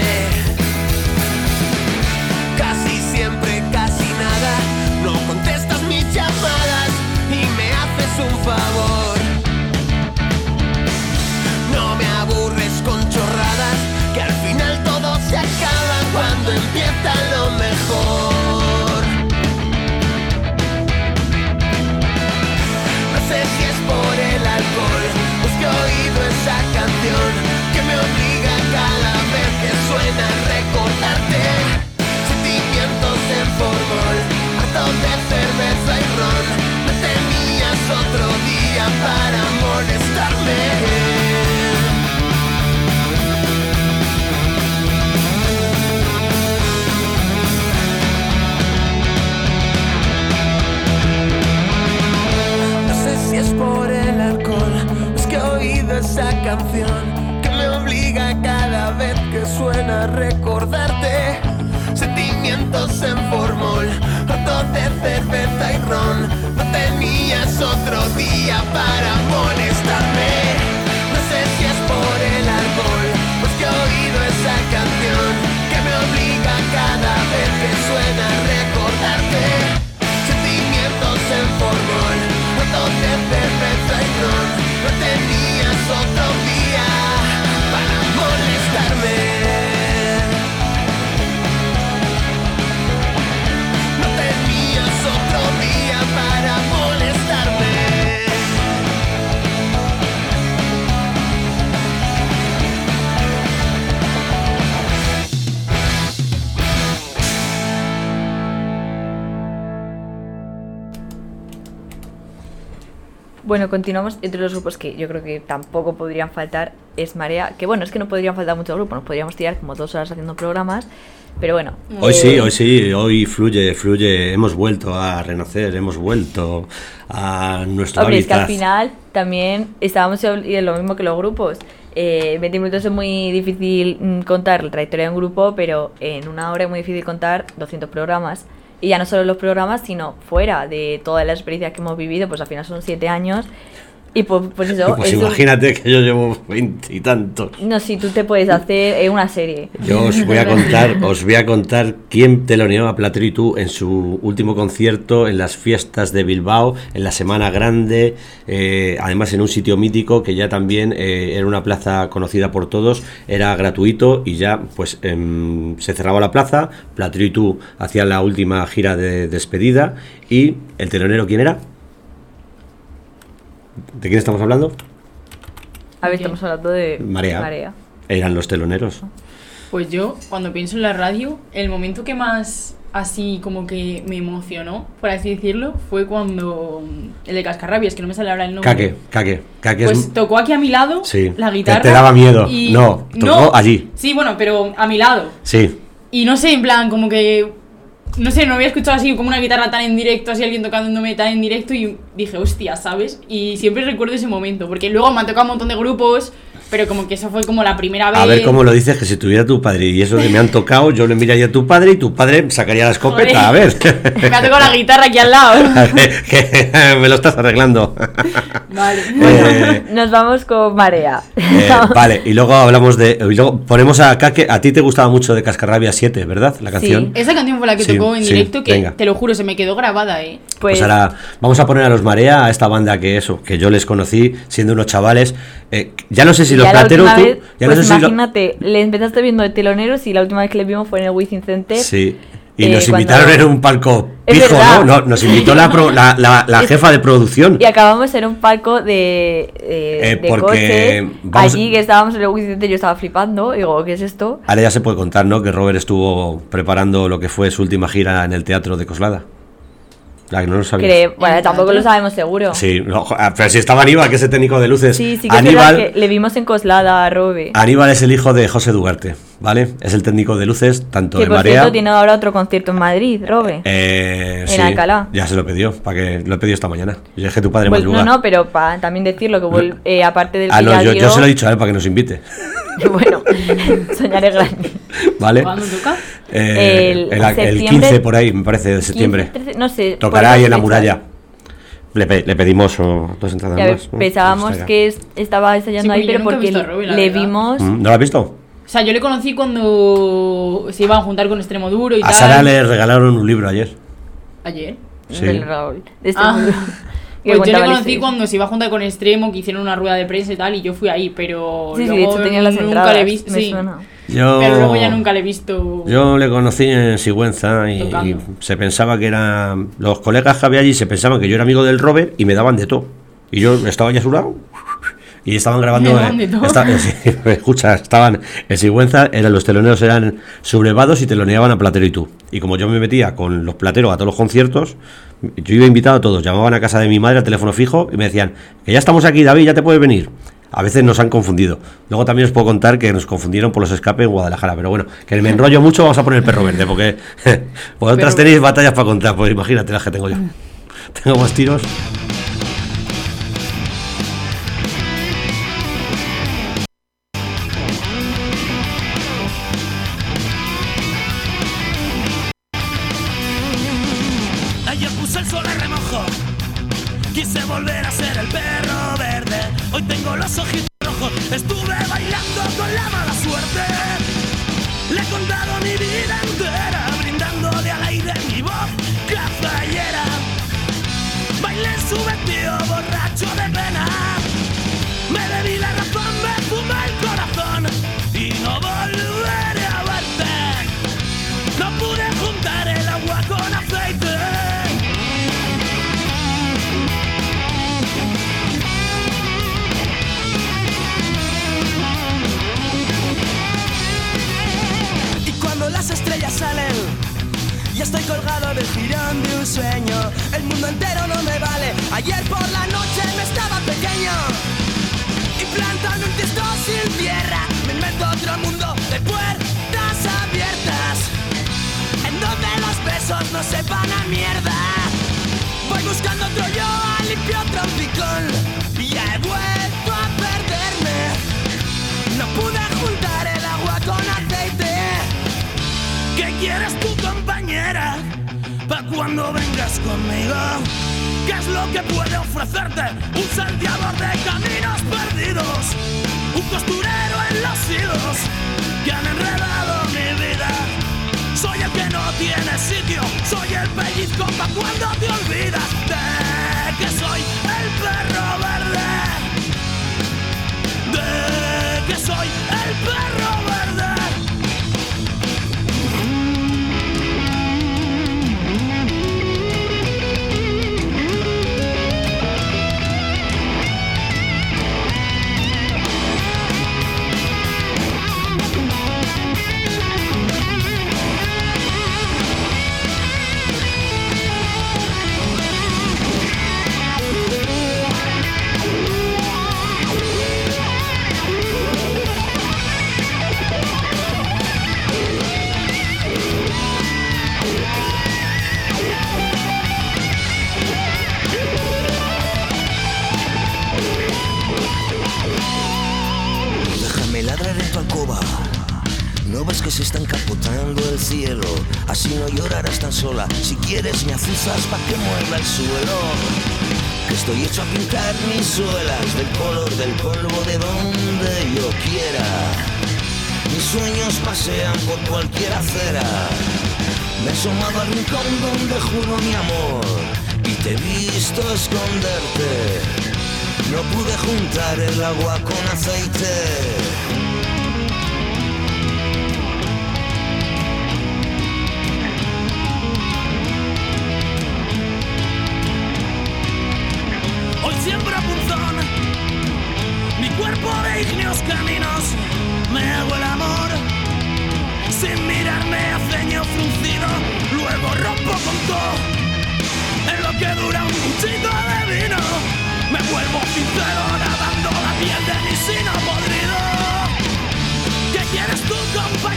A: Casi siempre, casi nada, no contestas mis llamadas y me haces un favor. No me aburres con chorradas, que al final todo se acaba cuando empieza lo mejor. No sé si es por el alcohol, pues que he oído esa canción que me obliga cada vez que suena a recordarte. Sentimientos en formol, harto de cerveza y ron. No tenías otro día para molestarme. Es por el alcohol, es que he oído esa canción que me obliga cada vez que suena a recordarte. Sentimientos en formol, harto de cerveza y ron. No tenías otro día para molestarme. No sé si es por el alcohol, pues que he oído esa canción que me obliga cada vez que suena a recordarte. Sentimientos en formol, de cerveza y ron. No tenías otro día para molestarme. No tenías otro día para molestarme.
B: Bueno, continuamos. Entre los grupos que yo creo que tampoco podrían faltar es Marea, que bueno, es que no podrían faltar muchos grupos, nos podríamos tirar como dos horas haciendo programas, pero bueno.
E: Hoy sí, hoy sí, hoy fluye, fluye, hemos vuelto a renacer, hemos vuelto a nuestro
B: Hombre,
E: hábitat.
B: es que al final también estábamos en lo mismo que los grupos. Eh, veinte minutos es muy difícil contar la trayectoria de un grupo, pero en una hora es muy difícil contar doscientos programas. Y ya no solo los programas, sino fuera de todas las experiencias que hemos vivido, pues al final son siete años. Y pues, pues eso...
E: Pues
B: eso,
E: imagínate que yo llevo veinte y tantos.
B: No, si tú te puedes hacer eh, una serie.
E: Yo os voy a contar, os voy a contar quién teloneó a Platero y tú en su último concierto en las fiestas de Bilbao, en la Semana Grande, eh, además en un sitio mítico que ya también eh, era una plaza conocida por todos, era gratuito y ya pues eh, se cerraba la plaza, Platero y tú hacían la última gira de despedida y el telonero, ¿quién era? ¿De quién estamos hablando?
B: A ver, estamos hablando de
E: Marea.
B: Marea.
E: Eran los teloneros.
C: Pues yo, cuando pienso en la radio, el momento que más así como que me emocionó, por así decirlo, fue cuando el de Cascarrabias, que no me sale ahora el nombre.
E: Caque, Caque, Caque
C: Pues
E: es...
C: tocó aquí a mi lado,
E: Sí.
C: la guitarra.
E: Te, te daba miedo.
C: Y...
E: No, tocó
C: no,
E: allí.
C: Sí, bueno, pero a mi lado.
E: Sí.
C: Y no sé, en plan, como que... No sé, no había escuchado así como una guitarra tan en directo, así alguien tocándome tan en directo y dije, hostia, ¿sabes? Y siempre recuerdo ese momento, porque luego me han tocado un montón de grupos, pero como que eso fue como la primera vez.
E: A ver cómo lo dices, que si tuviera tu padre y eso que me han tocado, yo le miraría a tu padre y tu padre sacaría la escopeta.
C: Joder.
E: A ver.
C: Me ha tocado la guitarra aquí al lado.
E: que, que me lo estás arreglando.
C: Vale.
B: Bueno,
E: Eh,
B: nos vamos con Marea.
E: eh, vale, y luego hablamos de... Y luego ponemos a Caque. A ti te gustaba mucho de Cascarrabias siete, ¿verdad? La canción.
C: Esa canción fue la que
E: Sí,
C: tocó en
E: sí,
C: directo, que
E: venga.
C: te lo juro, se me quedó grabada, ¿eh?
E: Pues,
B: Pues,
E: ahora vamos a poner a los Marea, a esta banda que eso, que yo les conocí siendo unos chavales. Eh, ya no sé si los
B: ya la
E: plateros
B: última
E: tú...
B: vez,
E: Ya
B: pues
E: no sé si lo-
B: imagínate, le empezaste viendo de teloneros y la última vez que le vimos fue en el Wizzing Center.
E: Sí. Y
B: Eh,
E: nos
B: cuando-
E: invitaron en un palco
B: Es
E: pijo,
B: verdad.
E: ¿no? No, nos invitó la, pro- la, la, la
B: Es-
E: jefa de producción.
B: Y acabamos en un palco de, eh,
E: Eh,
B: de
E: porque
B: coches.
E: vamos-
B: Allí que estábamos en el Wizzing Center, yo estaba flipando. Digo, ¿qué es esto?
E: Ahora ya se puede contar, ¿no? Que Robert estuvo preparando lo que fue su última gira en el teatro de Coslada. La que no lo sabía.
B: Que, bueno,
C: ¿En
B: tampoco
C: teatro?
B: lo sabemos seguro.
E: Sí, no, jo- ah, pero si estaba Aníbal, que es el técnico de luces.
B: sí, sí que es
E: Aníbal,
B: verdad que le vimos en Coslada a Robe.
E: Aníbal es el hijo de José Duarte. ¿vale? Es el técnico de luces, tanto
B: Que
E: de
B: por
E: Marea...
B: cierto tiene ahora otro concierto en Madrid, Robe.
E: Eh,
B: En
E: sí,
B: Alcalá.
E: ya se lo pidió, para que lo he pedido esta mañana. Yo dije tu padre
B: Pues,
E: más
B: no,
E: lugar.
B: no, pero para también decirlo, que vuel- eh, aparte del
E: Ah,
B: que
E: no,
B: ya
E: yo,
B: dio-
E: yo se lo he dicho a él para que nos invite.
B: Bueno, soñaré grande.
E: ¿Vale?
C: ¿Cuándo toca?
E: Eh,
B: El
E: el, el
B: septiembre-
E: quince por ahí, me parece, de septiembre.
B: quince, trece, no sé.
E: Tocará
B: por
E: ahí
B: esas
E: en la
B: fechas.
E: muralla. Le, pe- le pedimos oh, dos entradas
B: Y a ver,
E: más. ¿no?
B: pensábamos
E: Pues está ya.
B: que es- estaba ensayando
C: Sí,
B: ahí,
C: porque yo
B: pero
C: nunca he
B: porque
C: visto a Robin, la
B: le
C: verdad.
B: vimos...
E: ¿Mm? ¿No lo has visto?
C: O sea, yo le conocí cuando se iban a juntar con Extremo Duro y
E: A
C: tal.
E: Sara le regalaron un libro ayer.
C: ¿Ayer?
E: Sí.
B: del Raúl. De este
C: Ah.
B: mundo. Que
C: Pues yo le
B: contaba la
C: conocí
B: historia.
C: cuando se iba a juntar con Extremo, que hicieron una rueda de prensa y tal, y yo fui ahí, pero
B: Sí, sí, de
C: luego
B: hecho tenía las
C: nunca
B: entradas.
C: le he visto.
B: Me
C: Sí,
B: suena.
E: Yo,
C: pero luego ya nunca le he visto.
E: Yo le conocí en Sigüenza y,
C: Tocando.
E: y se pensaba que era... Los colegas que había allí se pensaban que yo era amigo del Robert y me daban de todo. Y yo estaba allá a su lado y estaban grabando...
C: Me daban de todo.
E: esta- sí, escucha, estaban en Sigüenza, eran, los teloneros eran sublevados y teloneaban a Platero y tú. Y como yo me metía con los Plateros a todos los conciertos, yo iba invitado a todos. Llamaban a casa de mi madre al teléfono fijo y me decían que ya estamos aquí, David, ya te puedes venir. A veces nos han confundido. Luego también os puedo contar que nos confundieron por los escapes en Guadalajara. Pero bueno, que me enrollo mucho, vamos a poner el perro verde, porque vosotras
C: Pero-
E: tenéis batallas para contar. Pues imagínate las que tengo yo. Tengo más tiros.
D: Ayer puse el sol a remojo, quise volver a ser el perro verde. Hoy tengo los ojitos rojos, estuve bailando con la mala suerte. Le he contado mi vida entera, brindándole al aire mi voz cazallera. Bailé en su vestido borracho de pena, me bebí la razón, me fumé el corazón y no volveré a verte. No pude juntar el agua con aceite. Y cuando las estrellas salen, ya estoy colgado del jirón de un sueño. El mundo entero no me vale. Ayer por la noche me estaba pequeño y plantando un tiesto sin tierra, me invento otro mundo de puertas abiertas, en donde los besos no sepan a mierda. Voy buscando otro yo, limpio trompicón, y ya he vuelto a perderme. No pude juntar el agua con aceite. ¿Qué quieres tu compañera? Pa' cuando vengas conmigo. ¿Qué es lo que puede ofrecerte? Un salteador de caminos perdidos, un costurero en los hilos que han enredado mi vida. Soy el que no tiene sitio, soy el pellizco pa' cuando te olvidas de que soy el perro verde, de que soy el perro verde.
A: Déjame ladrar en tu alcoba. No ves que se está encapotando el cielo. Así no llorarás tan sola. Si quieres me azuzas pa' que mueva el suelo. Que estoy hecho a pintar mis suelas del color del polvo de donde yo quiera. Mis sueños pasean por cualquier acera. Me he asomado al rincón donde juro mi amor y te he visto esconderte. No pude juntar el agua con aceite.
D: Hoy siembro punzón, mi cuerpo de ígneos caminos, me hago el amor, sin mirarme a ceño fruncido, luego rompo con todo, en lo que dura un cuchito de vino, me vuelvo sincero nadando la piel de mi sino podrido. ¿Qué quieres tú, compañero?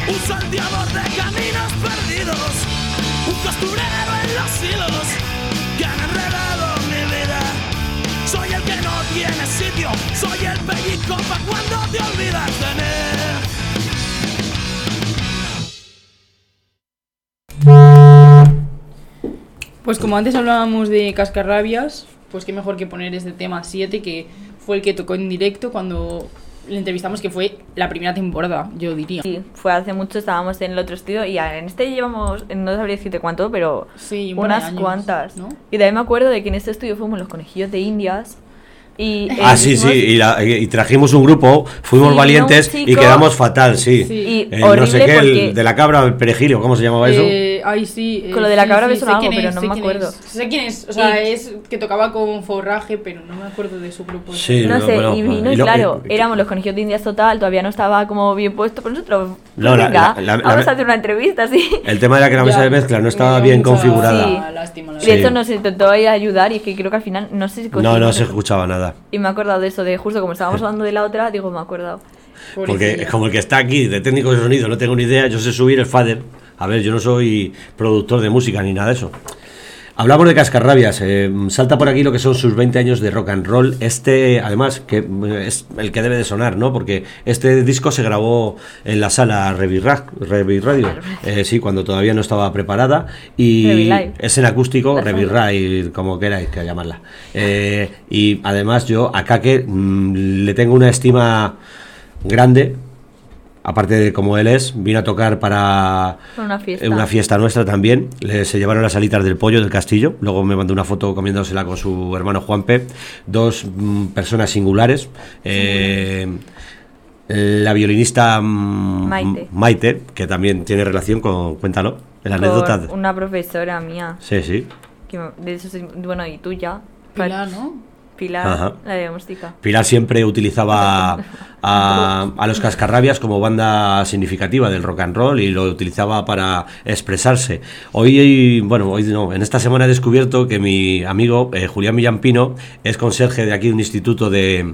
D: Un salteador de caminos perdidos, un costurero en los hilos que han enredado mi vida. Soy el que no tiene sitio, soy el pellizco pa' cuando te olvidas de mí.
C: Pues como antes hablábamos de cascarrabias, pues qué mejor que poner este tema siete, que fue el que tocó en directo cuando le entrevistamos, que fue la primera temporada, yo diría.
B: Sí, fue hace mucho, estábamos en el otro estudio y en este llevamos, no sabría decirte cuánto, pero
C: sí,
B: unas
C: años,
B: cuantas,
C: ¿no?
B: Y también me acuerdo de que en este estudio fuimos los conejillos de Indias. Y, eh,
E: ah, sí,
B: hicimos...
E: sí, y, la, y trajimos un grupo, fuimos
B: sí,
E: valientes
B: no,
E: y quedamos fatal, sí.
C: sí.
B: Y
E: Eh,
B: horrible
E: no sé qué,
B: porque...
E: el de la cabra, el perejilio, ¿cómo se llamaba eso?
C: Eh, ay, sí. Eh,
B: Con lo de la
C: sí,
B: cabra
C: sí,
B: me sonaba
C: sé
B: algo,
C: quién
B: pero
C: es,
B: no
C: sé
B: me
C: quién
B: acuerdo.
C: es. Sé quién es, o sea,
B: Y-
C: es que tocaba con forraje, pero no me acuerdo de su grupo.
E: Sí,
B: No
E: no,
B: sé,
E: bueno,
B: y vino
E: y
B: y
E: lo-
B: claro,
E: eh,
B: éramos los conejillos de Indias total, todavía no estaba como bien puesto, pero nosotros, pues
E: No, la-
B: venga,
E: la- la-
B: vamos
E: la-
B: a hacer una entrevista, sí.
E: El tema era que la mesa
C: Ya,
E: de mezcla no
C: me
E: estaba
C: dio
E: bien
C: mucha
E: configurada.
B: Sí.
C: lástima, la
B: De
E: Sí.
B: hecho nos intentó ir a ayudar y es que creo que al final no sé si
E: No,
B: conseguimos
E: no se
B: eso.
E: escuchaba nada.
B: Y me he acordado de eso, de justo como estábamos hablando de la otra, digo, me he acordado.
E: Porque
C: Pobrecilla.
E: como el que está aquí de técnico de sonido no tengo ni idea, yo sé subir el fader. A ver, yo no soy productor de música ni nada de eso. Hablamos de cascarrabias, eh, salta por aquí lo que son sus veinte años de rock and roll. Este, además, que eh, es el que debe de sonar, ¿no? Porque este disco se grabó en la sala Revi Radio, eh, sí, cuando todavía no estaba preparada. Y
B: Revi Live.
E: es en acústico,
B: La
E: Revi Rai, como queráis que llamarla. Eh, y además yo a Kake mmm, le tengo una estima grande. Aparte de como él es, vino a tocar para
B: Una fiesta.
E: eh, una fiesta nuestra también. Le, se llevaron las alitas del pollo del castillo. Luego me mandó una foto comiéndosela con su hermano Juanpe. Dos mm, personas singulares. Eh, la violinista mm,
B: Maite.
E: Maite, que también tiene relación con... Cuéntalo, la anécdota.
B: Con una profesora mía,
E: Sí, sí.
B: que me- de eso sí- bueno, y tuya,
C: Pilar, ¿no?
B: Pilar,
E: Ajá.
B: la de música.
E: Pilar siempre utilizaba a, a los Cascarrabias como banda significativa del rock and roll y lo utilizaba para expresarse. Hoy, bueno, hoy no, en esta semana he descubierto que mi amigo eh, Julián Villampino es conserje de aquí de un instituto de,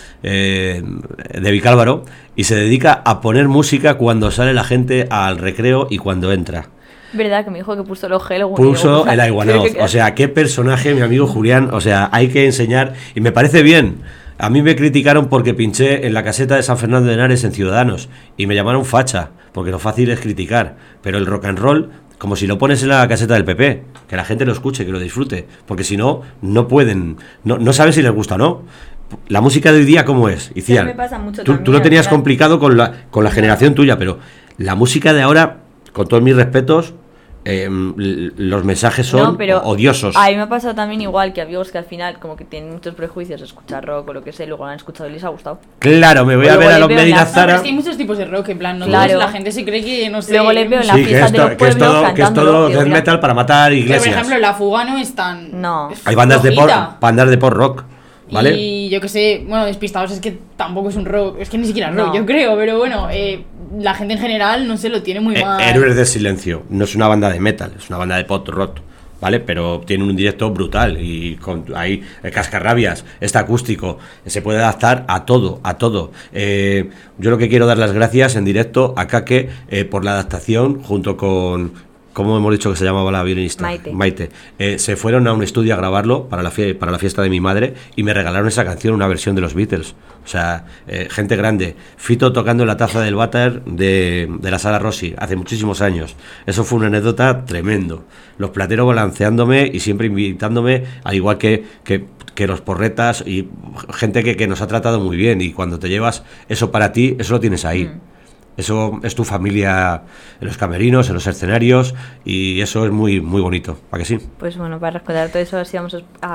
E: eh, de Vicálvaro y se dedica a poner música cuando sale la gente al recreo y cuando entra.
B: ¿Verdad? Que me dijo que puso los gel.
E: Puso el Iguanaoz. O sea, qué personaje, mi amigo Julián. O sea, hay que enseñar. Y me parece bien. A mí me criticaron porque pinché en la caseta de San Fernando de Henares en Ciudadanos. Y me llamaron facha. Porque lo fácil es criticar. Pero el rock and roll, como si lo pones en la caseta del P P. Que la gente lo escuche, que lo disfrute. Porque si no, no pueden. No, no saben si les gusta o no. La música de hoy día, ¿cómo es? Iciar,
B: me pasa mucho
E: tú,
B: también,
E: tú lo tenías
B: ¿verdad?
E: complicado con la, con la generación tuya. Pero la música de ahora, con todos mis respetos... Eh, los mensajes son
B: No, pero
E: odiosos.
B: A mí me ha pasado también igual que amigos que al final como que tienen muchos prejuicios de escuchar rock o lo que sea, y luego lo han escuchado y les ha gustado.
E: Claro, me voy
B: O
E: a
B: luego
E: ver a
B: le
E: los
B: veo en
E: Medina
B: la-
C: No, pero
E: Zara.
C: es que hay muchos tipos de rock, en plan, no
B: Claro.
C: todos, la gente se cree que, no sé...
B: Luego le veo en la
E: Sí, que
B: fiestas de
E: esto,
B: los
E: que es
B: pueblos
E: todo, que es
B: cantándolo,
E: todo
B: digo,
E: death
B: mira,
E: metal para matar
C: Pero, por
E: iglesias.
C: ejemplo, la Fuga no es tan...
B: No.
C: es
E: Hay bandas de, por,
C: flojita.
E: bandas de pop rock, ¿vale?
C: Y yo que sé, bueno, Despistados es que tampoco es un rock, es que ni siquiera es rock,
B: No.
C: yo creo, pero bueno, eh, la gente en general, no sé, lo tiene muy
E: Eh,
C: mal.
E: Héroes del Silencio no es una banda de metal, es una banda de pop rock, ¿vale? Pero tiene un directo brutal y con ahí eh, cascarrabias, está acústico, eh, se puede adaptar a todo, a todo. Eh, yo lo que quiero dar las gracias en directo a Kake eh, por la adaptación junto con... ¿Cómo hemos dicho que se llamaba la violinista?
B: Maite.
E: Maite. Eh, se fueron a un estudio a grabarlo para la, fie- para la fiesta de mi madre y me regalaron esa canción, una versión de los Beatles. O sea, eh, gente grande. Fito tocando en la taza del váter de, de la sala Rossi hace muchísimos años. Eso fue una anécdota tremendo. Los plateros balanceándome y siempre invitándome, al igual que, que, que los porretas y gente que, que nos ha tratado muy bien. Y cuando te llevas eso para ti, eso lo tienes ahí.
B: Mm.
E: Eso es tu familia en los camerinos, en los escenarios, y eso es muy muy bonito, ¿para que sí?
B: Pues bueno, para recordar todo eso, así vamos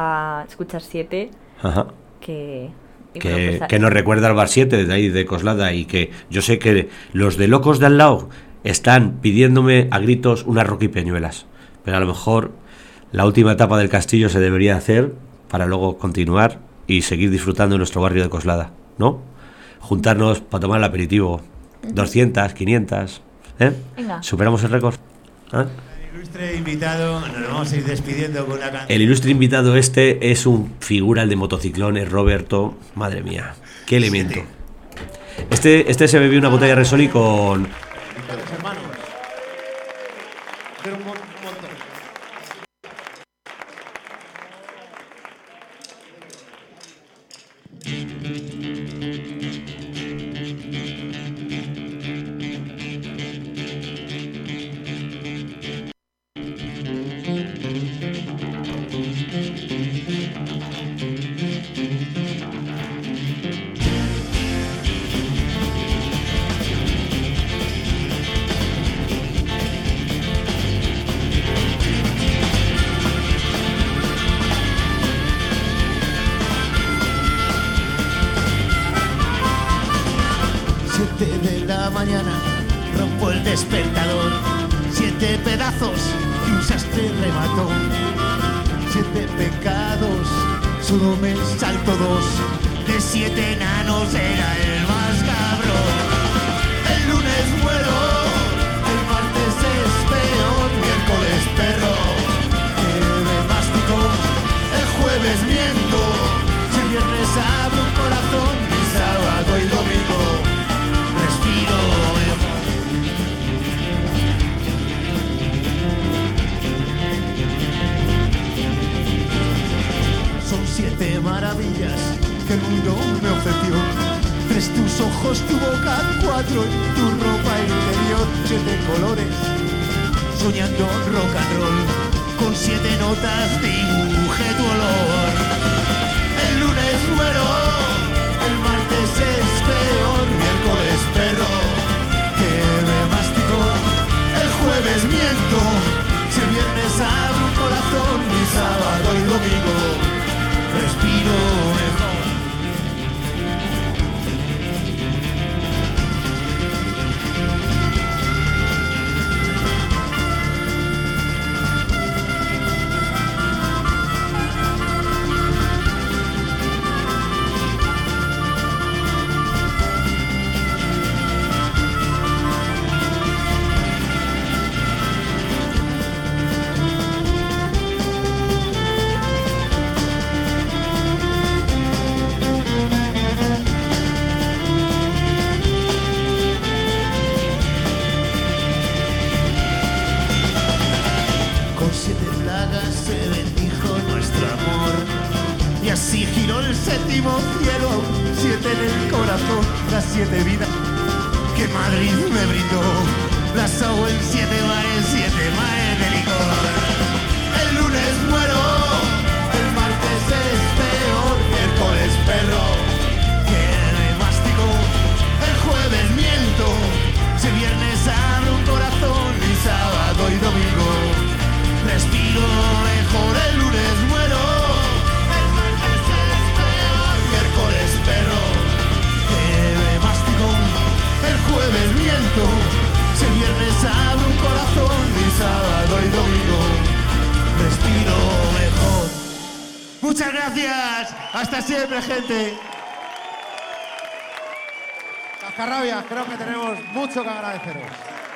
B: a escuchar siete,
E: Ajá.
B: que... y
E: Que,
B: bueno, pues,
E: que nos recuerda al Bar siete de ahí de Coslada, y que yo sé que los de locos de al lado están pidiéndome a gritos unas Rocky Peñuelas, pero a lo mejor la última etapa del castillo se debería hacer para luego continuar y seguir disfrutando de nuestro barrio de Coslada, ¿no? Juntarnos para tomar el aperitivo. doscientas, quinientas, ¿eh?
B: Venga.
E: ¿Superamos el récord? ¿Ah?
F: El ilustre invitado, nos vamos a ir despidiendo con una canción.
E: El ilustre invitado este es un figura, el de motociclón, es Roberto. Madre mía, qué elemento. Este, este se bebió una botella de Resoli con,
F: ustedes, hermanos. Pero un, mon un montón.
A: De la mañana rompo el despertador, siete pedazos y un sastre remató, siete pecados, solo me salto dos, de siete enanos era el más cabrón. El lunes muero, el martes es peor, miércoles perro, que me mastico, el jueves miento, si el viernes abro un corazón, y sábado y domingo respiro mejor. Son siete maravillas que el mundo me ofreció. Tres tus ojos, tu boca, cuatro tu ropa interior. Siete colores, soñando rock and roll. Con siete notas dibujé tu olor. El lunes muero, el martes es peor, miércoles perro, que me mastico, el jueves miento, si el viernes abro un corazón, mi sábado y domingo respiro mejor. Así giró el séptimo cielo, siete en el corazón, las siete vidas que Madrid me brindó. Las hago en siete mares, siete mares de licor. El lunes muero, el martes es peor, miércoles perro, que me mastico, el jueves miento, si viernes abro un corazón, y sábado y domingo respiro mejor. El lunes muero, perro, que me mastico, el jueves miento, si el viernes abro un corazón, y sábado y domingo respiro mejor. Muchas gracias, hasta siempre, gente.
F: Cascarrabias, creo que tenemos mucho que agradeceros.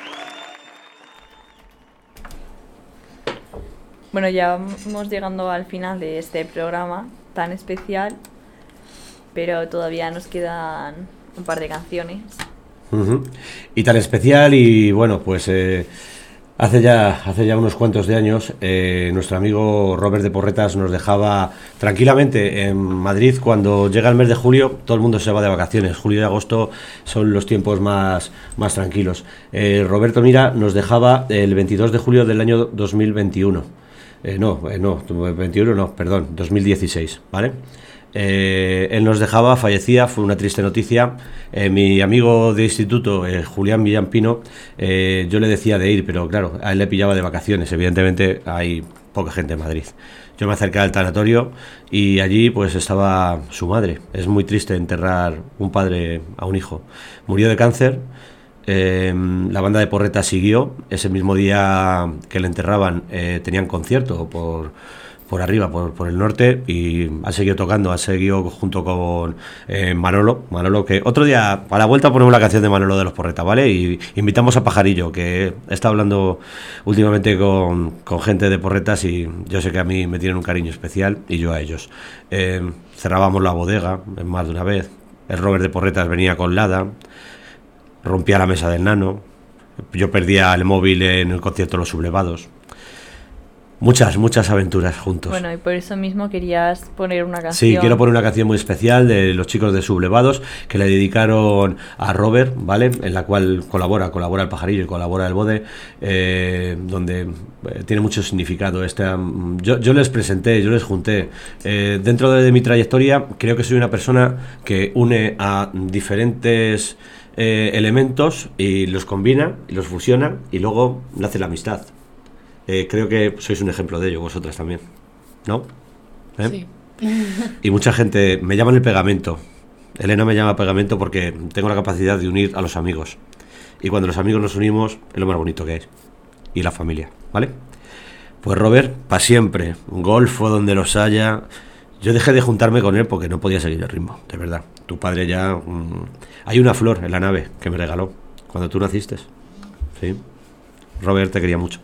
B: Bueno, ya vamos llegando al final de este programa tan especial, pero todavía nos quedan un par de canciones.
E: Uh-huh. Y tan especial, y bueno, pues eh, hace ya hace ya unos cuantos de años eh, nuestro amigo Robert de Porretas nos dejaba tranquilamente en Madrid. Cuando llega el mes de julio, todo el mundo se va de vacaciones. Julio y agosto son los tiempos más, más tranquilos. Eh, Roberto Mira nos dejaba el veintidós de julio del año dos mil veintiuno. Eh, no, eh, no, veintiuno no, perdón, dos mil dieciséis, ¿vale? Eh, él nos dejaba, fallecía, fue una triste noticia. Eh, mi amigo de instituto, eh, Julián Villampino, eh, yo le decía de ir, pero claro, a él le pillaba de vacaciones. Evidentemente hay poca gente en Madrid. Yo me acerqué al tanatorio y allí pues estaba su madre. Es muy triste enterrar un padre a un hijo. Murió de cáncer. Eh, la banda de Porretas siguió. Ese mismo día que le enterraban eh, tenían concierto por, por arriba, por, por el norte, y ha seguido tocando, ha seguido junto con eh, Manolo, Manolo, que otro día a la vuelta ponemos la canción de Manolo de los Porretas, ¿vale? Y invitamos a Pajarillo, que está hablando últimamente con, con gente de Porretas, y yo sé que a mí me tienen un cariño especial y yo a ellos. Eh, cerrábamos la bodega más de una vez. El Robert de Porretas venía con Lada, rompía la mesa del Nano, Yo perdía el móvil en el concierto de Los Sublevados. Muchas, muchas aventuras juntos.
B: Bueno, y por eso mismo querías poner una canción.
E: Sí, quiero poner una canción muy especial de los chicos de Sublevados que le dedicaron a Robert, ¿vale? En la cual colabora, colabora el Pajarillo y colabora el Bode, eh, donde eh, tiene mucho significado. Este, um, yo, yo les presenté, yo les junté. Eh, dentro de, de mi trayectoria, creo que soy una persona que une a diferentes eh, elementos y los combina, y los fusiona, y luego nace la amistad. Eh, creo que sois un ejemplo de ello, vosotras también, ¿no? ¿Eh?
C: Sí.
E: Y mucha gente me llama el pegamento. Elena me llama pegamento porque tengo la capacidad de unir a los amigos. Y cuando los amigos nos unimos, es lo más bonito que es. Y la familia, ¿vale? Pues Robert, para siempre, un golfo donde los haya. Yo dejé de juntarme con él porque no podía seguir el ritmo, de verdad. Tu padre ya... Mmm... Hay una flor en la nave que me regaló cuando tú naciste. Sí. Robert te quería mucho.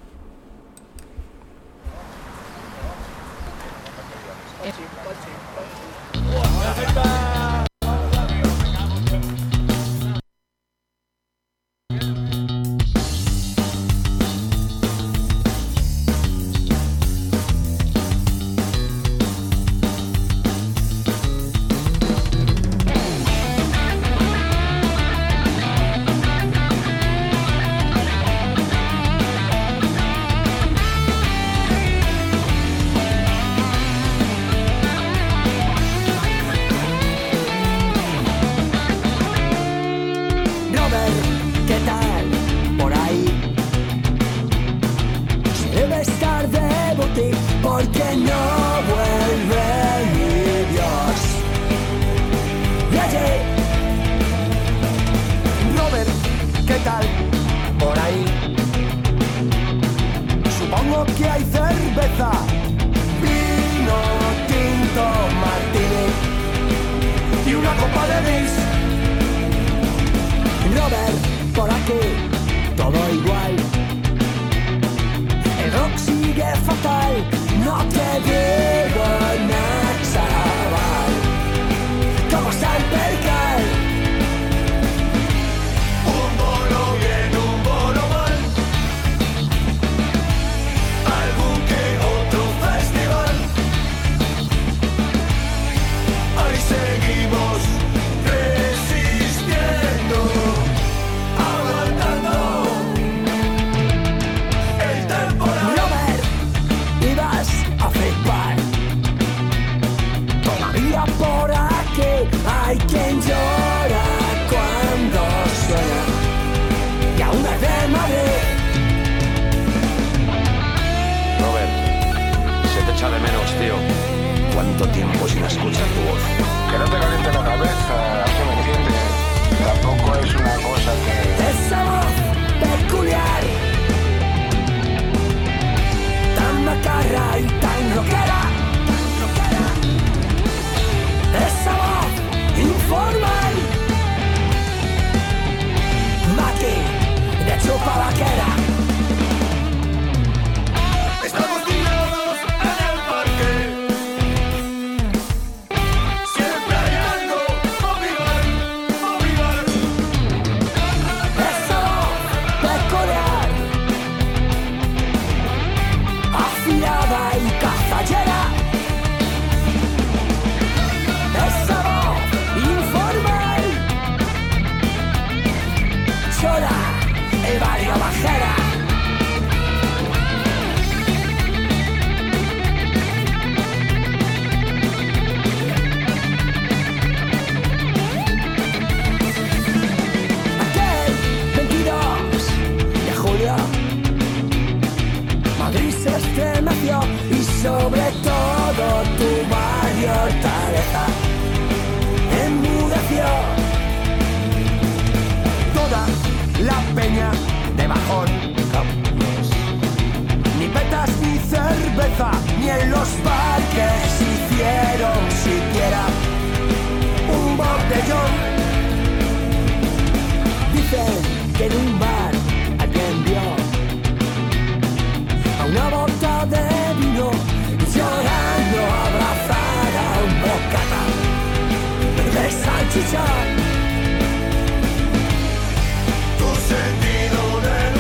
A: Tu sentido de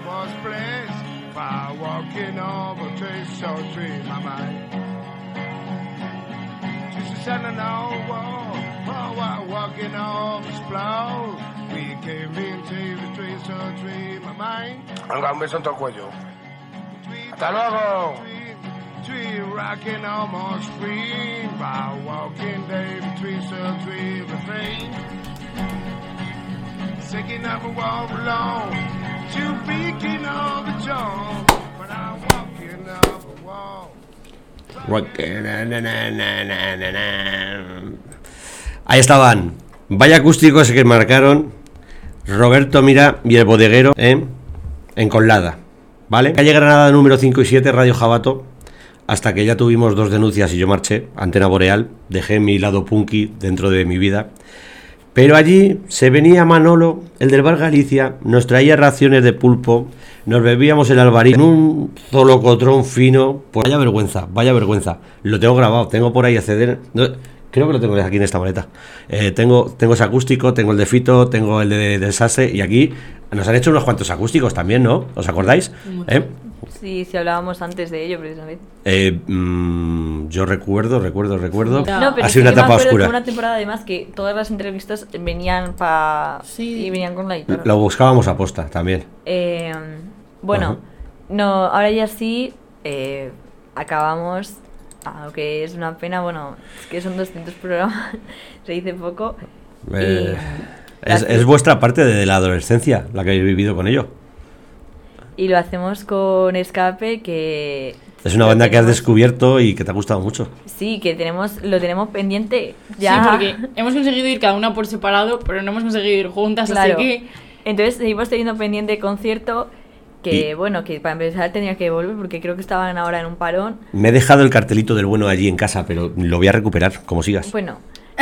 G: almost blessed by walking over Tracer Tree, my mind. Just a sudden old wall, while walking over Splow, we came into the Tracer Tree, my mind.
H: Venga, un beso en todo el cuello. ¡Hasta luego!
G: Tree rocking almost free by walking day between some tree refrain. Singing up a walk alone to beating of the jaw, but I'm walking up a wall.
E: Ahí estaban. Vaya acústicos que marcaron Roberto Mira y el bodeguero ¿eh? en Colada. ¿Vale? Calle Granada número cinco y siete, Radio Jabato. Hasta que ya tuvimos dos denuncias y yo marché, Antena Boreal, dejé mi lado punky dentro de mi vida. Pero allí se venía Manolo, el del Bar Galicia, nos traía raciones de pulpo, nos bebíamos el albarí en un zolocotrón fino. Pues vaya vergüenza, vaya vergüenza. Lo tengo grabado, tengo por ahí a C D. No, creo que lo tengo aquí en esta maleta. Eh, tengo, tengo ese acústico, tengo el de Fito, tengo el de, de Sase y aquí nos han hecho unos cuantos acústicos también, ¿no? ¿Os acordáis? ¿Eh?
B: Sí, si hablábamos antes de ello, precisamente.
E: Eh, mmm, yo recuerdo, recuerdo, recuerdo.
B: No, pero
E: ha
B: sí
E: sido una
B: que me
E: etapa
B: acuerdo
E: oscura.
B: que una temporada además que todas las entrevistas venían pa
C: Sí.
B: y venían con la guitarra.
E: Lo buscábamos a posta también.
B: Eh, bueno,
E: Ajá.
B: no, ahora ya sí eh, acabamos, aunque es una pena, bueno, es que son doscientos programas, se dice poco.
E: Eh,
B: y,
E: es, es vuestra parte de la adolescencia la que habéis vivido con ello.
B: Y lo hacemos con Escape, que...
E: Es una
B: lo
E: banda que has
B: tenemos-
E: descubierto y que te ha gustado mucho.
B: Sí, que tenemos, lo tenemos pendiente ya.
C: Sí, porque hemos conseguido ir cada una por separado, pero no hemos conseguido ir juntas,
B: Claro.
C: así que...
B: Entonces seguimos teniendo pendiente concierto que,
E: Y-
B: bueno, que para empezar tenía que volver porque creo que estaban ahora en un parón.
E: Me he dejado el cartelito del bueno allí en casa, pero lo voy a recuperar, como sigas.
B: Bueno,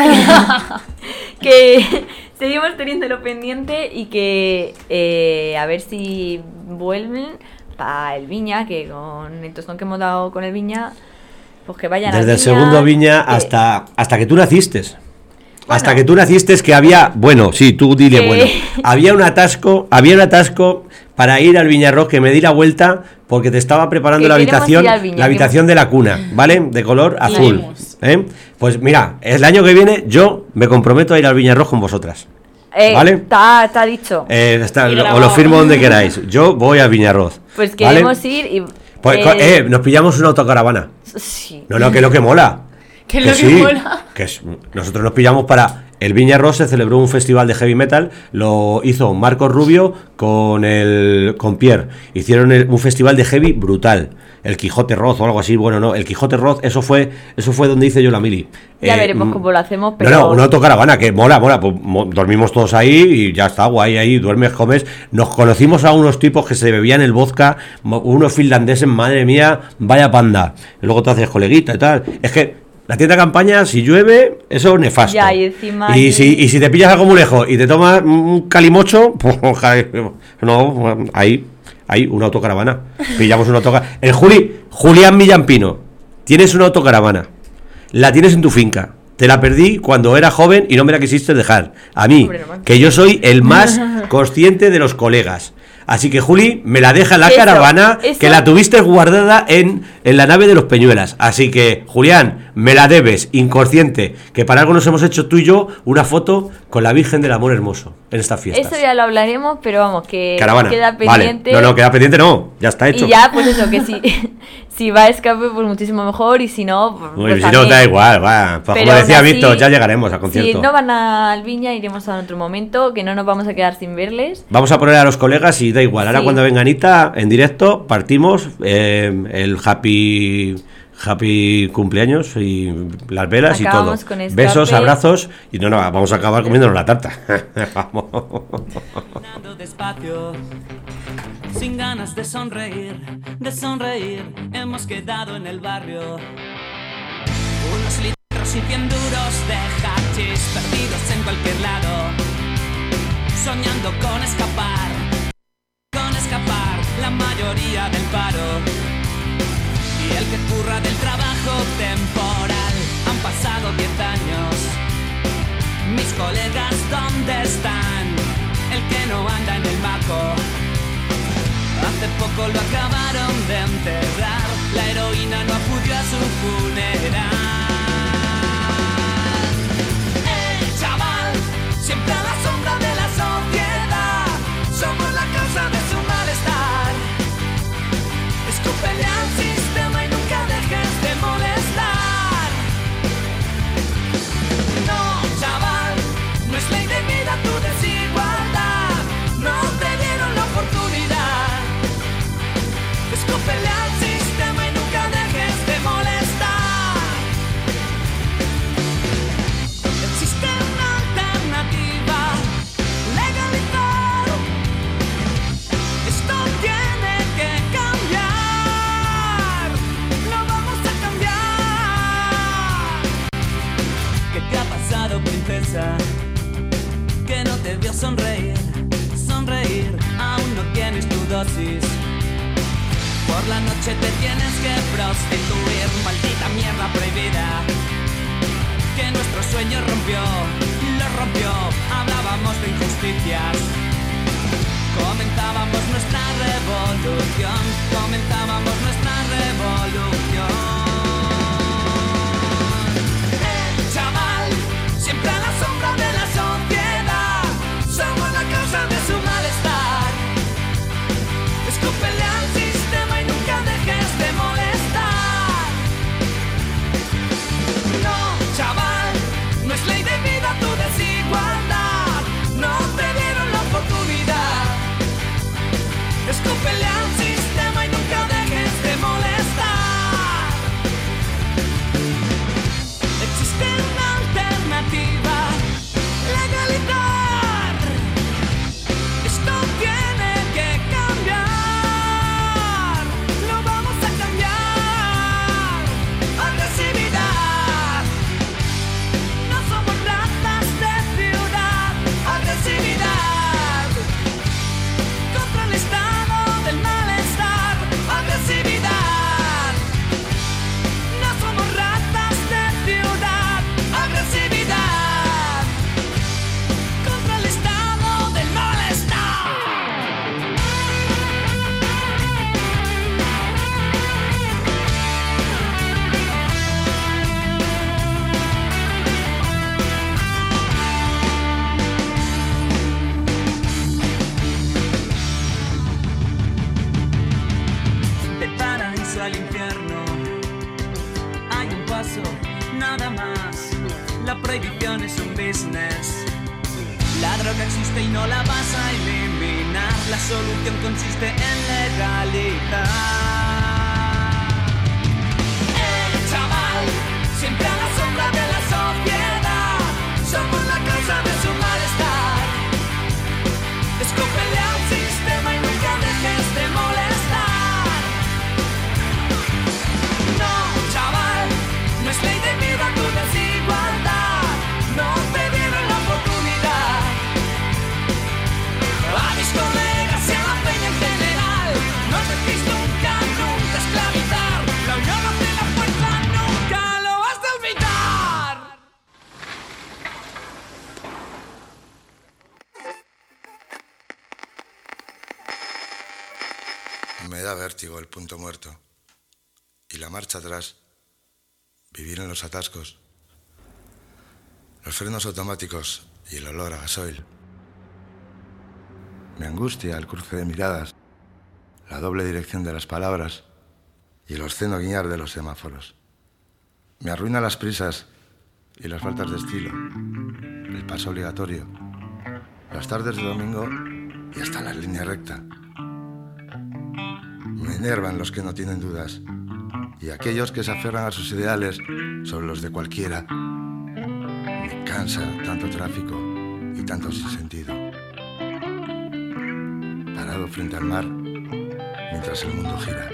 B: que seguimos teniéndolo pendiente y que eh, a ver si vuelven para el Viña, que con el tostón que hemos dado con el Viña, pues que vayan
E: Desde
B: al
E: el segundo Viña
B: que-
E: hasta, hasta que tú naciste. Hasta que tú naciste que había, bueno, sí, tú dile,
B: Que-
E: bueno, había un atasco, había un atasco para ir al Viñarroz que me di la vuelta porque te estaba preparando
B: Que
E: la
B: queremos
E: habitación,
B: ir al Viña,
E: la habitación
B: que-
E: de la cuna, ¿vale? De color azul.
C: Iremos.
E: ¿eh? Pues mira, el año que viene yo me comprometo a ir al Viñarroz con vosotras.
B: Eh,
E: ¿Vale?
B: Está, está dicho.
E: Eh, está,
C: Y
E: lo- os
C: grabado.
E: lo firmo donde queráis. Yo voy al Viñarroz.
B: Pues
E: ¿vale?
B: queremos ir y...
E: Pues, co- eh, nos pillamos una autocaravana.
B: sí.
E: No, no, que es lo que mola.
C: Que es lo que
E: sí,
C: mola.
E: que es- nosotros nos pillamos para el Viña Ross. Se celebró un festival de heavy metal, lo hizo Marcos Rubio con el con Pierre. Hicieron el- un festival de heavy brutal, el Quijote Roz o algo así. Bueno, no, el Quijote Roz, eso fue eso fue donde hice yo la mili.
B: Ya
E: Eh,
B: veremos
E: mm,
B: cómo lo hacemos,
E: No,
B: pero...
E: no, una autocaravana que mola, mola. Pues, mo- dormimos todos ahí y ya está, guay, ahí duermes, comes. Nos conocimos a unos tipos que se bebían el vodka, mo- unos finlandeses, madre mía, vaya panda. Y luego te haces coleguita y tal. Es que la tienda de campaña, si llueve, eso es nefasto.
B: Ya, y encima
E: Y
B: hay-
E: si, y si te pillas algo muy lejos y te tomas un calimocho, pues no, ahí, ahí, una autocaravana. Pillamos una autocaravana. El Juli, Julián Millampino, tienes una autocaravana. La tienes en tu finca. Te la perdí cuando era joven y no me la quisiste dejar. A mí,
B: Hombre, normal.
E: que yo soy el más consciente de los colegas. Así que Juli me la deja en la
B: Eso,
E: caravana
B: eso.
E: que la tuviste guardada en, en la nave de los Peñuelas. Así que, Julián, me la debes, inconsciente, que para algo nos hemos hecho tú y yo una foto con la Virgen del Amor Hermoso en estas fiestas.
B: Eso ya lo hablaremos, pero vamos, que
E: Caravana.
B: queda
E: Vale.
B: pendiente.
E: No, no, queda pendiente, no, ya está hecho.
B: Y ya, pues eso, que si, si va a Escape, pues muchísimo mejor, y si no, pues,
E: Uy,
B: pues
E: si no,
B: también.
E: da igual, va. Pues
B: Pero
E: como decía
B: aún así,
E: Víctor, ya llegaremos al concierto.
B: Si no van al Viña, iremos a otro momento, que no nos vamos a quedar sin verles.
E: Vamos a poner a los colegas y da igual. Ahora
B: Sí.
E: cuando venga Anita en directo, partimos eh, el happy happy cumpleaños y las velas
B: Acabamos
E: y todo.
B: con Escape.
E: Besos, abrazos y no, no, vamos a acabar comiéndonos la tarta. Vamos.
D: Caminando despacio, sin ganas de sonreír, de sonreír, hemos quedado en el barrio. Unos litros y cien duros de hachís perdidos en cualquier lado, soñando con escapar, con escapar la mayoría del paro. Y el que curra del trabajo temporal, han pasado diez años. Mis colegas, ¿dónde están? El que no anda en el maco. Hace poco lo acabaron de enterrar, la heroína no acudió a su funeral. El chaval, siempre a la sombra de la sociedad, somos la causa de su malestar. Escúpele al sistema y nunca dejes de molestar. No, chaval, no es ley de vida tu desigualdad, no te dieron la oportunidad. Escúpele al sistema y nunca dejes de molestar. Existe una alternativa, legalizar. Esto tiene que cambiar, lo vamos a cambiar. ¿Qué te ha pasado, princesa? Que no te vio sonreír, sonreír, aún no tienes tu dosis. Por la noche te tienes que prostituir, maldita mierda prohibida, que nuestro sueño rompió, lo rompió. Hablábamos de injusticias, comentábamos nuestra revolución, comentábamos nuestra revolución. El chaval, siempre a la sombra de la sociedad, somos la causa de su malestar. Escúpele al sistema y nunca dejes de molestar. No, chaval, no es ley de vida tu desigualdad, no te dieron la oportunidad. Escúpele al sistema y nunca dejes de molestar. Existe una alternativa, legalizar. Esto tiene que cambiar, lo vamos a cambiar. Agresividad, no somos ratas de ciudad. Agresividad, contra el estado del malestar. Agresividad, no somos ratas de ciudad. Agresividad, contra el estado del malestar. Del paraíso al infierno hay un paso, nada más. La prohibición es un business. La droga existe y no la vas a eliminar. La solución consiste en legalizar. El chaval, siempre a la sombra de la sociedad, somos la causa de su malestar. Escúpele al sistema y nunca dejes de molestar. No, chaval, no es ley de vida tu desigualdad, no te dieron la oportunidad. A mis colegas y a la peña en general, no dejéis nunca, nunca esclavizar. La unión hace la fuerza, nunca lo has de olvidar.
I: Me da vértigo el punto muerto y la marcha atrás, vivir en los atascos, los frenos automáticos y el olor a gasoil. Me angustia el cruce de miradas, la doble dirección de las palabras y el obsceno guiñar de los semáforos. Me arruina las prisas y las faltas de estilo, el paso obligatorio, las tardes de domingo y hasta la línea recta. Me enervan los que no tienen dudas y aquellos que se aferran a sus ideales sobre los de cualquiera. Me cansa tanto tráfico y tanto sinsentido. Parado frente al mar mientras el mundo gira.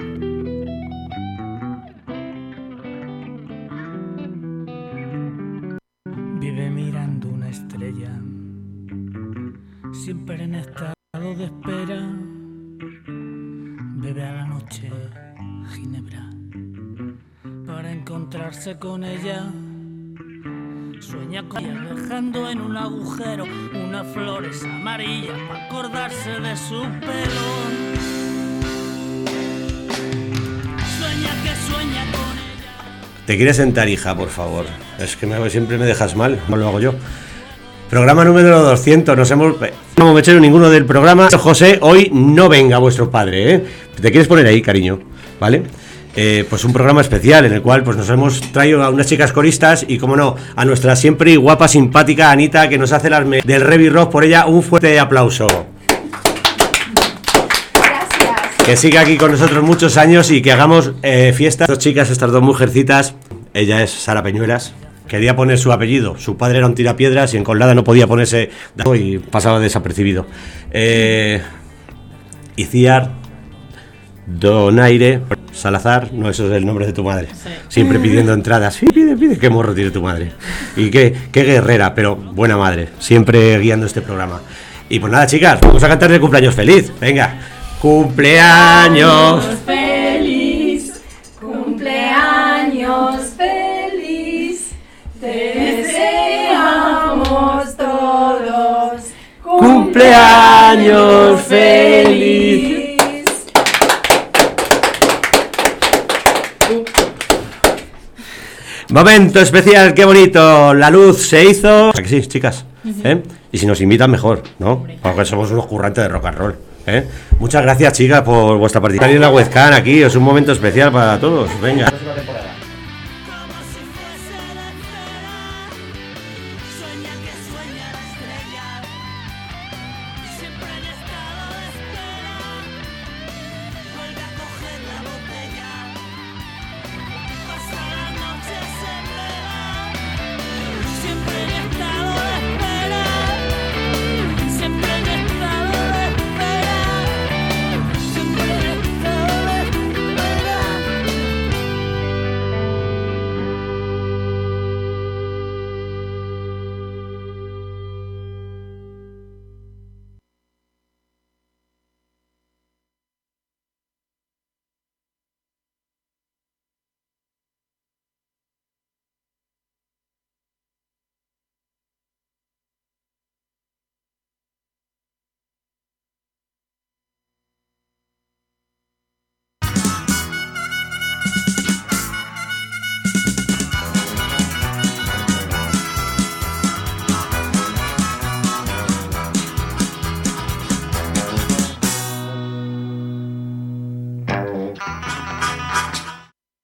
D: Vive mirando una estrella, siempre en estado de espera. Bebe a la noche ginebra para encontrarse con ella. Sueña con ella dejando en un agujero unas flores amarillas para acordarse de su pelo.
E: ¿Te quieres sentar, hija, por favor? Es que me, siempre me dejas mal, no lo hago yo. Programa número doscientos, nos hemos... No hemos hecho ninguno del programa. José, hoy no venga vuestro padre, ¿eh? ¿Te quieres poner ahí, cariño? ¿Vale? Eh, pues un programa especial en el cual pues nos hemos traído a unas chicas coristas y, como no, a nuestra siempre guapa, simpática Anita, que nos hace las me- del Revi Rock. Por ella, un fuerte aplauso. Gracias. Que siga aquí con nosotros muchos años y que hagamos eh, fiesta. Dos chicas, estas dos mujercitas. Ella es Sara Peñuelas. Quería poner su apellido, su padre era un tirapiedras y en Colada no podía ponerse y pasaba desapercibido. Eh, Iciar, Donaire, Salazar, no, eso es el nombre de tu madre. Sí. Siempre pidiendo entradas. Sí, pide, pide, qué morro tiene tu madre. Y qué, qué guerrera, pero buena madre, siempre guiando este programa. Y pues nada, chicas, vamos a cantar de cumpleaños feliz. Venga, cumpleaños
J: feliz, cumpleaños feliz. Te deseamos todos
E: cumpleaños feliz. Momento especial, qué bonito. La luz se hizo. ¿A que sí, chicas? ¿Eh? Y si nos invitan, mejor, ¿no? Porque somos unos currantes de rock and roll. ¿Eh? Muchas gracias, chicas, por vuestra participación en la webcam aquí. Es un momento especial para todos. Venga.